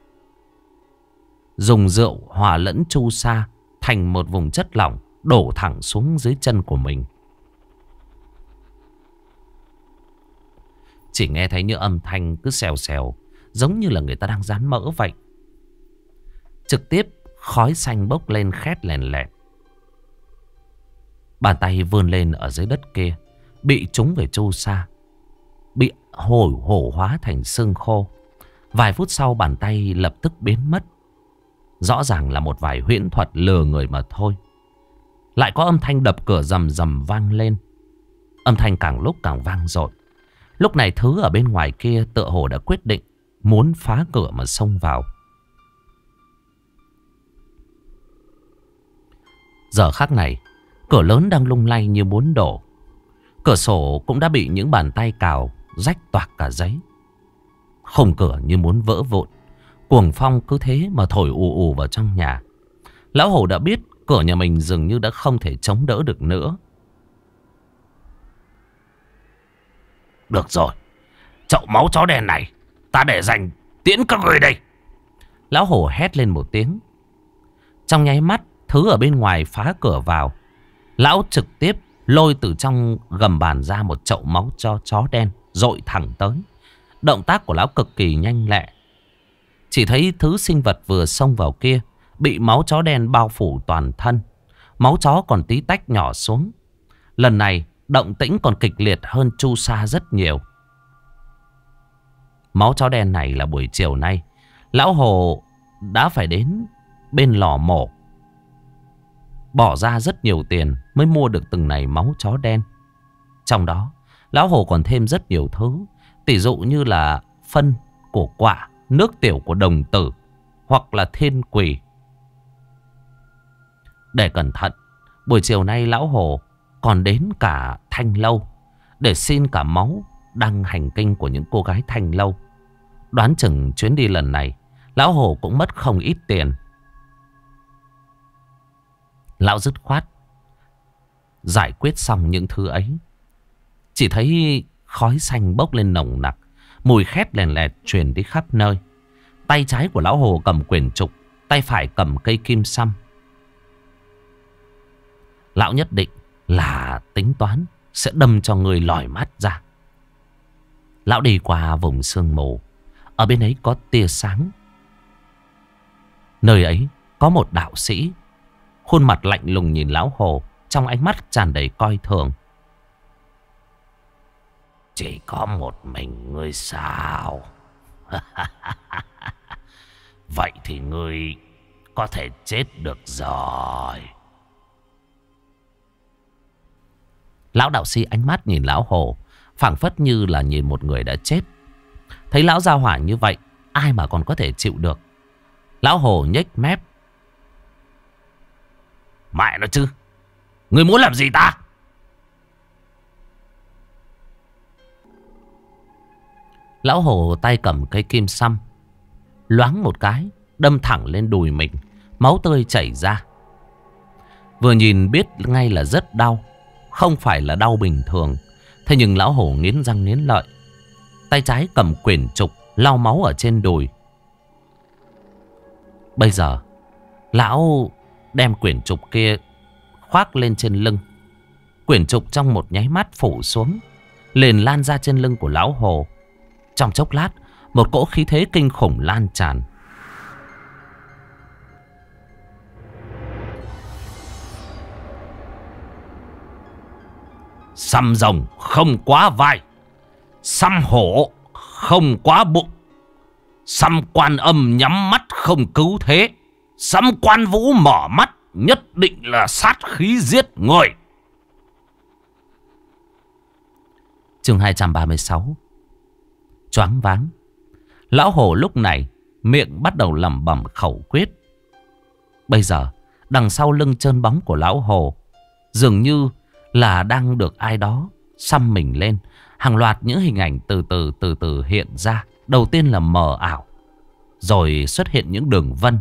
dùng rượu hòa lẫn chu sa thành một vùng chất lỏng, đổ thẳng xuống dưới chân của mình. Chỉ nghe thấy những âm thanh cứ xèo xèo, giống như là người ta đang rán mỡ vậy. Trực tiếp khói xanh bốc lên khét lèn lẹt. Bàn tay vươn lên ở dưới đất kia, bị trúng về chu sa, bị hổ hóa thành xương khô. Vài phút sau bàn tay lập tức biến mất. Rõ ràng là một vài huyễn thuật lừa người mà thôi. Lại có âm thanh đập cửa rầm rầm vang lên. Âm thanh càng lúc càng vang dội. Lúc này thứ ở bên ngoài kia tựa hồ đã quyết định muốn phá cửa mà xông vào. Giờ khắc này, cửa lớn đang lung lay như muốn đổ. Cửa sổ cũng đã bị những bàn tay cào rách toạc cả giấy. Khung cửa như muốn vỡ vụn. Cuồng phong cứ thế mà thổi ù ù vào trong nhà. Lão Hồ đã biết cửa nhà mình dường như đã không thể chống đỡ được nữa. Được rồi, chậu máu chó đen này ta để dành tiễn các người đây. Lão Hồ hét lên một tiếng. Trong nháy mắt, thứ ở bên ngoài phá cửa vào. Lão trực tiếp lôi từ trong gầm bàn ra một chậu máu cho chó đen, dội thẳng tới. Động tác của lão cực kỳ nhanh lẹ. Chỉ thấy thứ sinh vật vừa xông vào kia bị máu chó đen bao phủ toàn thân. Máu chó còn tí tách nhỏ xuống. Lần này động tĩnh còn kịch liệt hơn chu sa rất nhiều. Máu chó đen này là buổi chiều nay Lão Hồ đã phải đến bên lò mổ, bỏ ra rất nhiều tiền mới mua được từng này máu chó đen. Trong đó Lão Hồ còn thêm rất nhiều thứ, tỷ dụ như là phân của quạ, nước tiểu của đồng tử, hoặc là thiên quỷ. Để cẩn thận, buổi chiều nay Lão Hồ còn đến cả Thanh Lâu để xin cả máu đăng hành kinh của những cô gái Thanh Lâu. Đoán chừng chuyến đi lần này Lão Hồ cũng mất không ít tiền. Lão dứt khoát giải quyết xong những thứ ấy, chỉ thấy khói xanh bốc lên nồng nặc, mùi khét lèn lẹt truyền đi khắp nơi. Tay trái của lão Hồ cầm quyển trục, tay phải cầm cây kim xăm. Lão nhất định là tính toán sẽ đâm cho người lòi mắt ra. Lão đi qua vùng sương mù. Ở bên ấy có tia sáng. Nơi ấy có một đạo sĩ, khuôn mặt lạnh lùng nhìn lão Hồ, trong ánh mắt tràn đầy coi thường. Chỉ có một mình ngươi sao? Vậy thì ngươi có thể chết được rồi. Lão đạo sĩ ánh mắt nhìn lão Hồ, phảng phất như là nhìn một người đã chết. Thấy lão ra hỏa như vậy, ai mà còn có thể chịu được. Lão Hồ nhếch mép. Mẹ nó chứ, ngươi muốn làm gì ta? Lão Hồ tay cầm cây kim xăm, loáng một cái đâm thẳng lên đùi mình. Máu tươi chảy ra. Vừa nhìn biết ngay là rất đau, không phải là đau bình thường. Thế nhưng lão Hồ nghiến răng nghiến lợi, tay trái cầm quyển trục lau máu ở trên đùi. Bây giờ lão đem quyển trục kia khoác lên trên lưng. Quyển trục trong một nháy mắt phủ xuống, liền lan ra trên lưng của lão Hồ. Trong chốc lát, một cỗ khí thế kinh khủng lan tràn. Xăm rồng không quá vai, xăm hổ không quá bụng, xăm Quan Âm nhắm mắt không cứu thế, xăm Quan Vũ mở mắt nhất định là sát khí giết người. Chương 236. Choáng váng. Lão Hồ lúc này miệng bắt đầu lẩm bẩm khẩu quyết. Bây giờ đằng sau lưng trơn bóng của lão Hồ dường như là đang được ai đó xăm mình lên. Hàng loạt những hình ảnh từ từ hiện ra. Đầu tiên là mờ ảo, rồi xuất hiện những đường vân.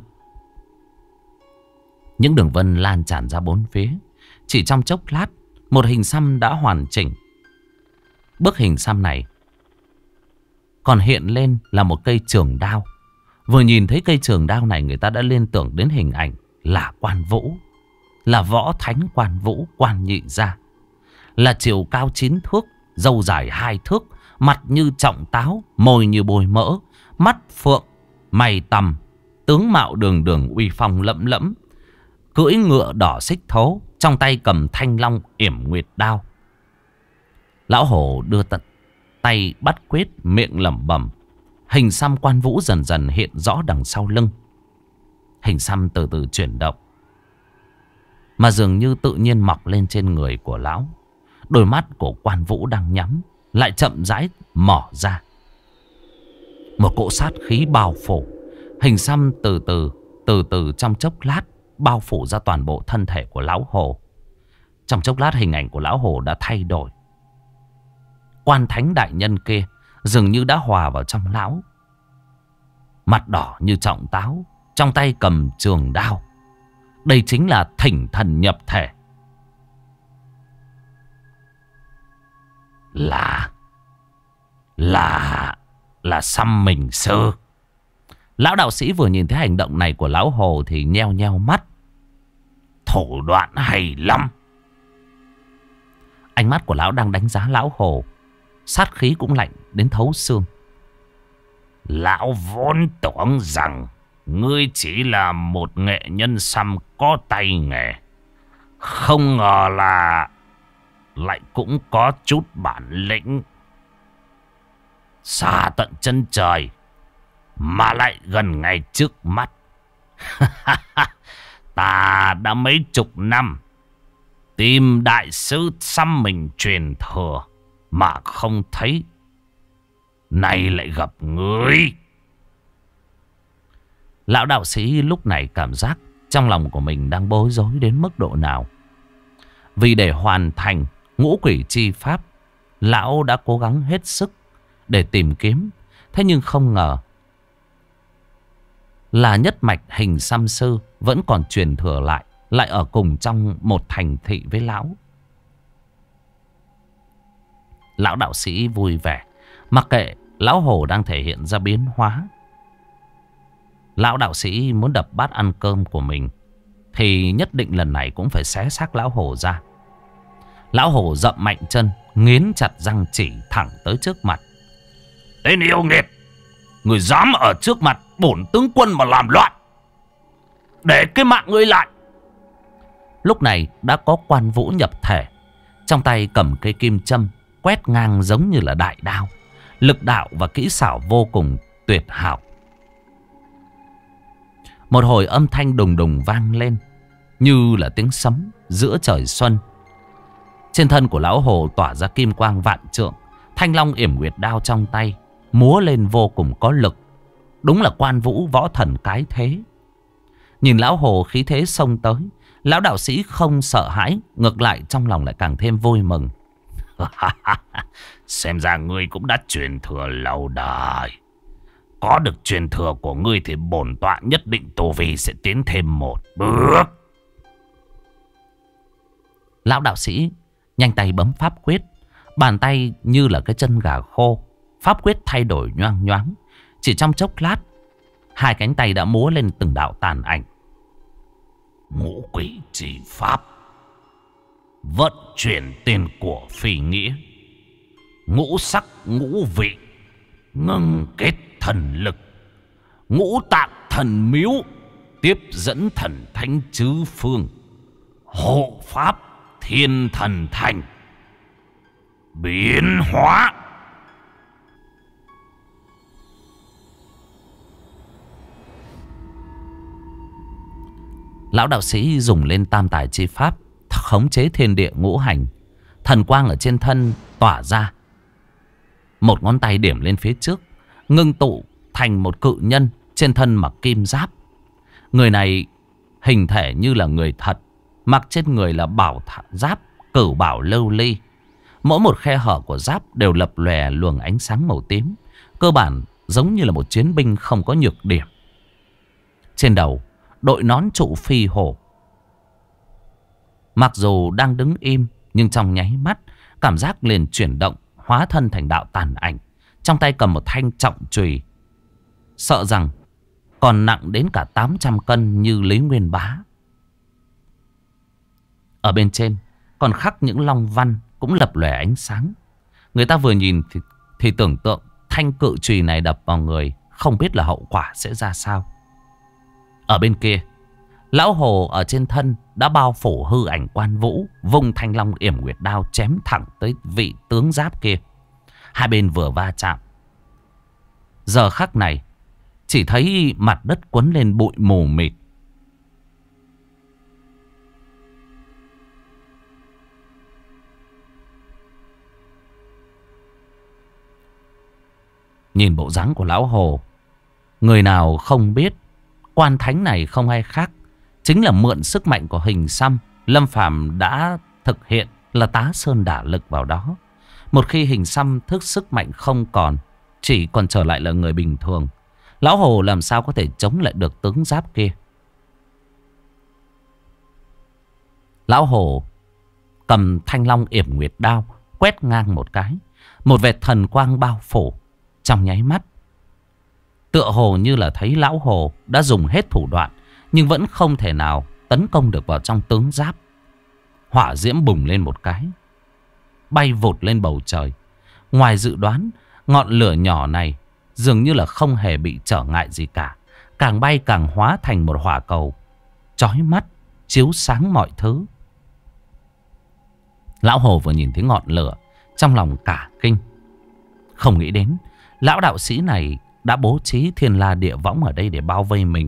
Những đường vân lan tràn ra bốn phía. Chỉ trong chốc lát, một hình xăm đã hoàn chỉnh. Bức hình xăm này còn hiện lên là một cây trường đao. Vừa nhìn thấy cây trường đao này, người ta đã liên tưởng đến hình ảnh là Quan Vũ, là võ thánh Quan Vũ, Quan Nhị Gia. Là chiều cao 9 thước, râu dài 2 thước, mặt như trọng táo, môi như bôi mỡ, mắt phượng, mày tằm, tướng mạo đường đường uy phong lẫm lẫm, cưỡi ngựa đỏ xích thố, trong tay cầm thanh long yểm nguyệt đao. Lão Hồ đưa tận tay bắt quyết, miệng lẩm bẩm. Hình xăm Quan Vũ dần dần hiện rõ đằng sau lưng. Hình xăm từ từ chuyển động, mà dường như tự nhiên mọc lên trên người của lão. Đôi mắt của Quan Vũ đang nhắm lại chậm rãi mở ra. Một cỗ sát khí bao phủ. Hình xăm từ từ trong chốc lát bao phủ ra toàn bộ thân thể của lão Hồ. Trong chốc lát hình ảnh của lão Hồ đã thay đổi. Quan thánh đại nhân kia dường như đã hòa vào trong lão. Mặt đỏ như trọng táo, trong tay cầm trường đao. Đây chính là thỉnh thần nhập thể. Là xăm mình sư. Lão đạo sĩ vừa nhìn thấy hành động này của lão Hồ thì nheo nheo mắt. Thủ đoạn hay lắm. Ánh mắt của lão đang đánh giá lão Hồ. Sát khí cũng lạnh đến thấu xương. Lão vốn tưởng rằng ngươi chỉ là một nghệ nhân xăm có tay nghề, không ngờ là lại cũng có chút bản lĩnh. Xa tận chân trời mà lại gần ngay trước mắt. Ta đã mấy chục năm tìm đại sư xăm mình truyền thừa mà không thấy, nay lại gặp ngươi. Lão đạo sĩ lúc này cảm giác trong lòng của mình đang bối rối đến mức độ nào. Vì để hoàn thành ngũ quỷ chi pháp, lão đã cố gắng hết sức để tìm kiếm. Thế nhưng không ngờ là nhất mạch hình xăm sư vẫn còn truyền thừa lại ở cùng trong một thành thị với lão. Lão đạo sĩ vui vẻ, mặc kệ lão Hồ đang thể hiện ra biến hóa. Lão đạo sĩ muốn đập bát ăn cơm của mình thì nhất định lần này cũng phải xé xác lão hổ ra. Lão hổ dậm mạnh chân, nghiến chặt răng chỉ thẳng tới trước mặt. Tên yêu nghiệt, người dám ở trước mặt bổn tướng quân mà làm loạn, để cái mạng ngươi lại. Lúc này đã có Quan Vũ nhập thể, trong tay cầm cây kim châm quét ngang giống như là đại đao. Lực đạo và kỹ xảo vô cùng tuyệt hảo. Một hồi âm thanh đùng đùng vang lên, như là tiếng sấm giữa trời xuân. Trên thân của lão hồ tỏa ra kim quang vạn trượng. Thanh long yểm nguyệt đao trong tay múa lên vô cùng có lực. Đúng là Quan Vũ võ thần cái thế. Nhìn lão hồ khí thế xông tới, lão đạo sĩ không sợ hãi, ngược lại trong lòng lại càng thêm vui mừng. Xem ra ngươi cũng đã truyền thừa lâu đời. Có được truyền thừa của ngươi thì bổn tọa nhất định tu vi sẽ tiến thêm một bước. Lão đạo sĩ nhanh tay bấm pháp quyết. Bàn tay như là cái chân gà khô. Pháp quyết thay đổi nhoang nhoáng. Chỉ trong chốc lát, hai cánh tay đã múa lên từng đạo tàn ảnh. Ngũ quỷ chỉ pháp, vận chuyển tiền của phi nghĩa, ngũ sắc ngũ vị, ngưng kết thần lực, ngũ tạng thần miếu, tiếp dẫn thần thánh chư phương, hộ pháp thiên thần thành, biến hóa. Lão đạo sĩ dùng lên tam tài chi pháp, khống chế thiên địa ngũ hành. Thần quang ở trên thân tỏa ra. Một ngón tay điểm lên phía trước, ngưng tụ thành một cự nhân trên thân mặc kim giáp. Người này hình thể như là người thật, mặc trên người là bảo giáp cửu bảo lưu ly. Mỗi một khe hở của giáp đều lập lòe luồng ánh sáng màu tím. Cơ bản giống như là một chiến binh không có nhược điểm. Trên đầu đội nón trụ phi hổ. Mặc dù đang đứng im, nhưng trong nháy mắt cảm giác liền chuyển động, hóa thân thành đạo tàn ảnh. Trong tay cầm một thanh trọng chùy, sợ rằng còn nặng đến cả 800 cân như Lý Nguyên Bá. Ở bên trên còn khắc những long văn cũng lập lòe ánh sáng. Người ta vừa nhìn thì tưởng tượng thanh cự chùy này đập vào người, không biết là hậu quả sẽ ra sao. Ở bên kia, lão hồ ở trên thân đã bao phủ hư ảnh Quan Vũ, vung thanh long yểm nguyệt đao chém thẳng tới vị tướng giáp kia. Hai bên vừa va chạm. Giờ khắc này chỉ thấy mặt đất quấn lên bụi mù mịt. Nhìn bộ dáng của lão hồ, người nào không biết Quan Thánh này không ai khác chính là mượn sức mạnh của hình xăm Lâm Phàm đã thực hiện là tá sơn đả lực vào đó. Một khi hình xăm thức sức mạnh không còn, chỉ còn trở lại là người bình thường, lão hồ làm sao có thể chống lại được tướng giáp kia. Lão hồ cầm thanh long yểm nguyệt đao quét ngang một cái, một vệt thần quang bao phủ. Trong nháy mắt, tựa hồ như là thấy lão hồ đã dùng hết thủ đoạn, nhưng vẫn không thể nào tấn công được vào trong tướng giáp. Hỏa diễm bùng lên một cái, bay vụt lên bầu trời. Ngoài dự đoán, ngọn lửa nhỏ này dường như là không hề bị trở ngại gì cả, càng bay càng hóa thành một hỏa cầu chói mắt, chiếu sáng mọi thứ. Lão hồ vừa nhìn thấy ngọn lửa, trong lòng cả kinh. Không nghĩ đến lão đạo sĩ này đã bố trí thiên la địa võng ở đây để bao vây mình.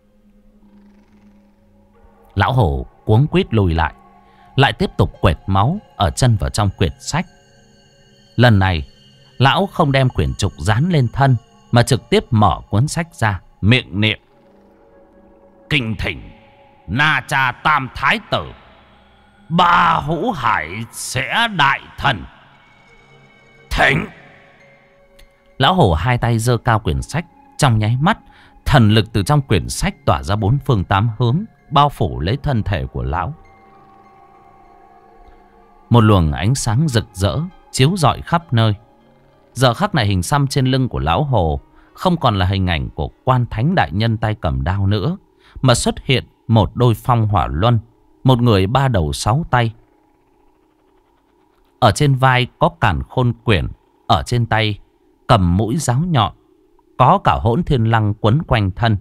Lão hổ cuống quýt lùi lại, lại tiếp tục quệt máu ở chân vào trong quyển sách. Lần này lão không đem quyển trục dán lên thân, mà trực tiếp mở cuốn sách ra, miệng niệm: Kinh thỉnh Na Cha Tam Thái Tử, Ba Hữu Hải sẽ đại thần. Thỉnh. Lão hổ hai tay giơ cao quyển sách. Trong nháy mắt, thần lực từ trong quyển sách tỏa ra bốn phương tám hướng, bao phủ lấy thân thể của lão. Một luồng ánh sáng rực rỡ chiếu rọi khắp nơi. Giờ khắc này hình xăm trên lưng của lão hồ không còn là hình ảnh của quan thánh đại nhân tay cầm đao nữa, mà xuất hiện một đôi phong hỏa luân, một người ba đầu sáu tay. Ở trên vai có càn khôn quyển, ở trên tay cầm mũi giáo nhọn, có cả hỗn thiên lăng quấn quanh thân.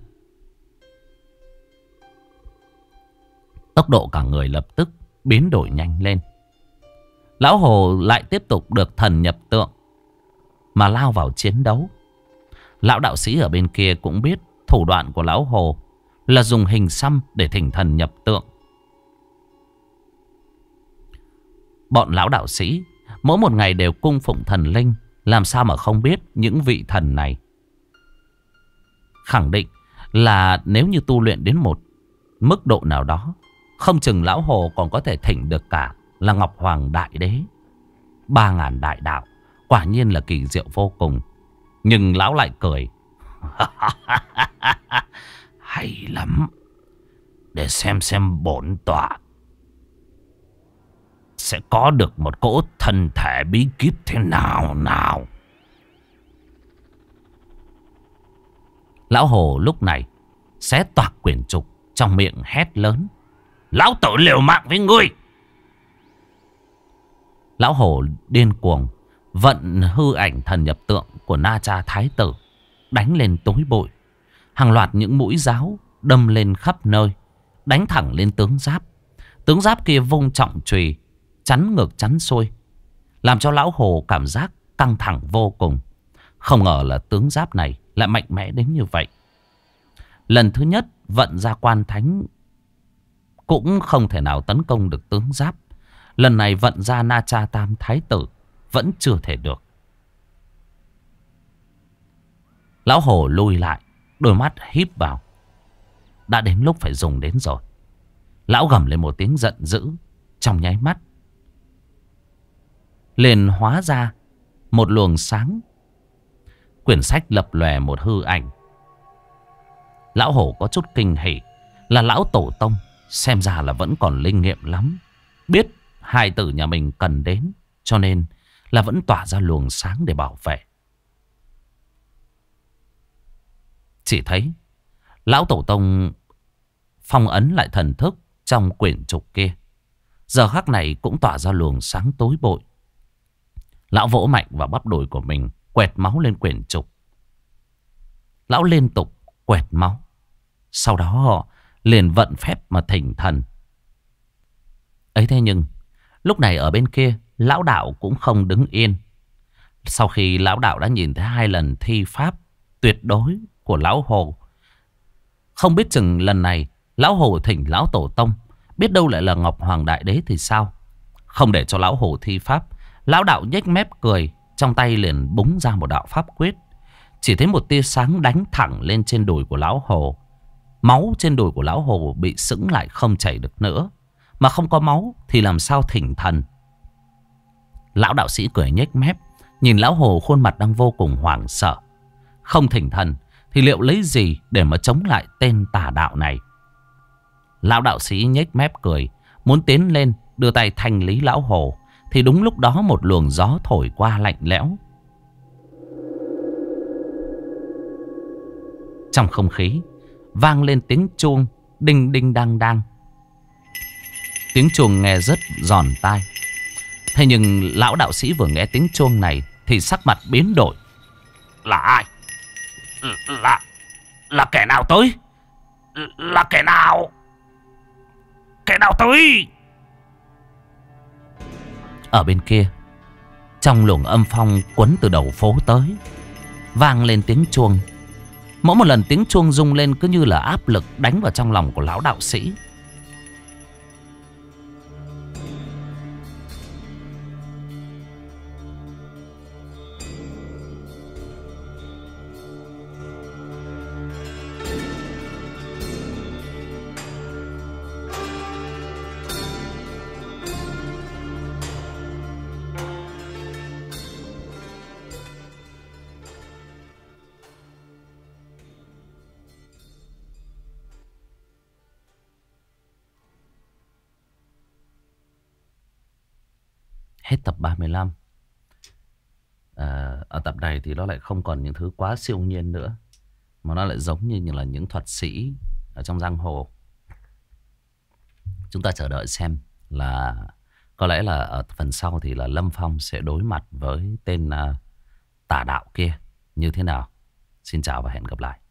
Tốc độ cả người lập tức biến đổi nhanh lên. Lão Hồ lại tiếp tục được thần nhập tượng mà lao vào chiến đấu. Lão đạo sĩ ở bên kia cũng biết thủ đoạn của Lão Hồ là dùng hình xăm để thỉnh thần nhập tượng. Bọn lão đạo sĩ mỗi một ngày đều cung phụng thần linh, làm sao mà không biết những vị thần này. Khẳng định là nếu như tu luyện đến một mức độ nào đó, không chừng Lão Hồ còn có thể thỉnh được cả là Ngọc Hoàng Đại Đế, 3000 đại đạo. Quả nhiên là kỳ diệu vô cùng. Nhưng lão lại cười. Hay lắm. Để xem bổn tọa sẽ có được một cỗ thân thể bí kíp thế nào nào. Lão Hồ lúc này xé toạc quyển trục, trong miệng hét lớn. Lão tử liều mạng với ngươi. Lão Hồ điên cuồng vận hư ảnh thần nhập tượng của Na Cha Thái Tử, đánh lên tối bụi. Hàng loạt những mũi giáo đâm lên khắp nơi, đánh thẳng lên tướng giáp. Tướng giáp kia vung trọng chùy chắn ngược chắn xuôi, làm cho Lão Hồ cảm giác căng thẳng vô cùng. Không ngờ là tướng giáp này lại mạnh mẽ đến như vậy. Lần thứ nhất vận ra quan thánh cũng không thể nào tấn công được tướng giáp. Lần này vận ra Na Cha Tam Thái Tử vẫn chưa thể được. Lão Hồ lùi lại, đôi mắt híp vào. Đã đến lúc phải dùng đến rồi. Lão gầm lên một tiếng giận dữ. Trong nháy mắt liền hóa ra một luồng sáng. Quyển sách lập lòe một hư ảnh. Lão Hồ có chút kinh hỉ, là lão tổ tông xem ra là vẫn còn linh nghiệm lắm, biết hài tử nhà mình cần đến, cho nên là vẫn tỏa ra luồng sáng để bảo vệ. Chỉ thấy lão tổ tông phong ấn lại thần thức trong quyển trục kia, giờ khắc này cũng tỏa ra luồng sáng tối bội. Lão vỗ mạnh vào bắp đùi của mình, quẹt máu lên quyển trục. Lão liên tục quẹt máu, sau đó liền vận phép mà thỉnh thần. Ấy thế nhưng lúc này ở bên kia, lão đạo cũng không đứng yên. Sau khi lão đạo đã nhìn thấy 2 lần thi pháp tuyệt đối của Lão Hồ, không biết chừng lần này Lão Hồ thỉnh lão tổ tông, biết đâu lại là Ngọc Hoàng Đại Đế thì sao. Không để cho Lão Hồ thi pháp, lão đạo nhếch mép cười, trong tay liền búng ra một đạo pháp quyết. Chỉ thấy một tia sáng đánh thẳng lên trên đùi của Lão Hồ. Máu trên đùi của Lão Hồ bị sững lại không chảy được nữa. Mà không có máu thì làm sao thỉnh thần. Lão đạo sĩ cười nhếch mép, nhìn Lão Hồ khuôn mặt đang vô cùng hoảng sợ. Không thỉnh thần thì liệu lấy gì để mà chống lại tên tà đạo này. Lão đạo sĩ nhếch mép cười, muốn tiến lên đưa tay thanh lý Lão Hồ, thì đúng lúc đó một luồng gió thổi qua lạnh lẽo. Trong không khí vang lên tiếng chuông đinh đinh đang đang. Tiếng chuông nghe rất giòn tai. Thế nhưng lão đạo sĩ vừa nghe tiếng chuông này thì sắc mặt biến đổi. Là ai? Là kẻ nào tới? Là kẻ nào? Kẻ nào tới? Ở bên kia, trong luồng âm phong quấn từ đầu phố tới, vang lên tiếng chuông. Mỗi một lần tiếng chuông rung lên cứ như là áp lực đánh vào trong lòng của lão đạo sĩ. Hết tập 35. Ở tập này thì nó lại không còn những thứ quá siêu nhiên nữa, mà nó lại giống như là những thuật sĩ ở trong giang hồ. Chúng ta chờ đợi xem là có lẽ là ở phần sau thì là Lâm Phong sẽ đối mặt với tên tà đạo kia như thế nào. Xin chào và hẹn gặp lại.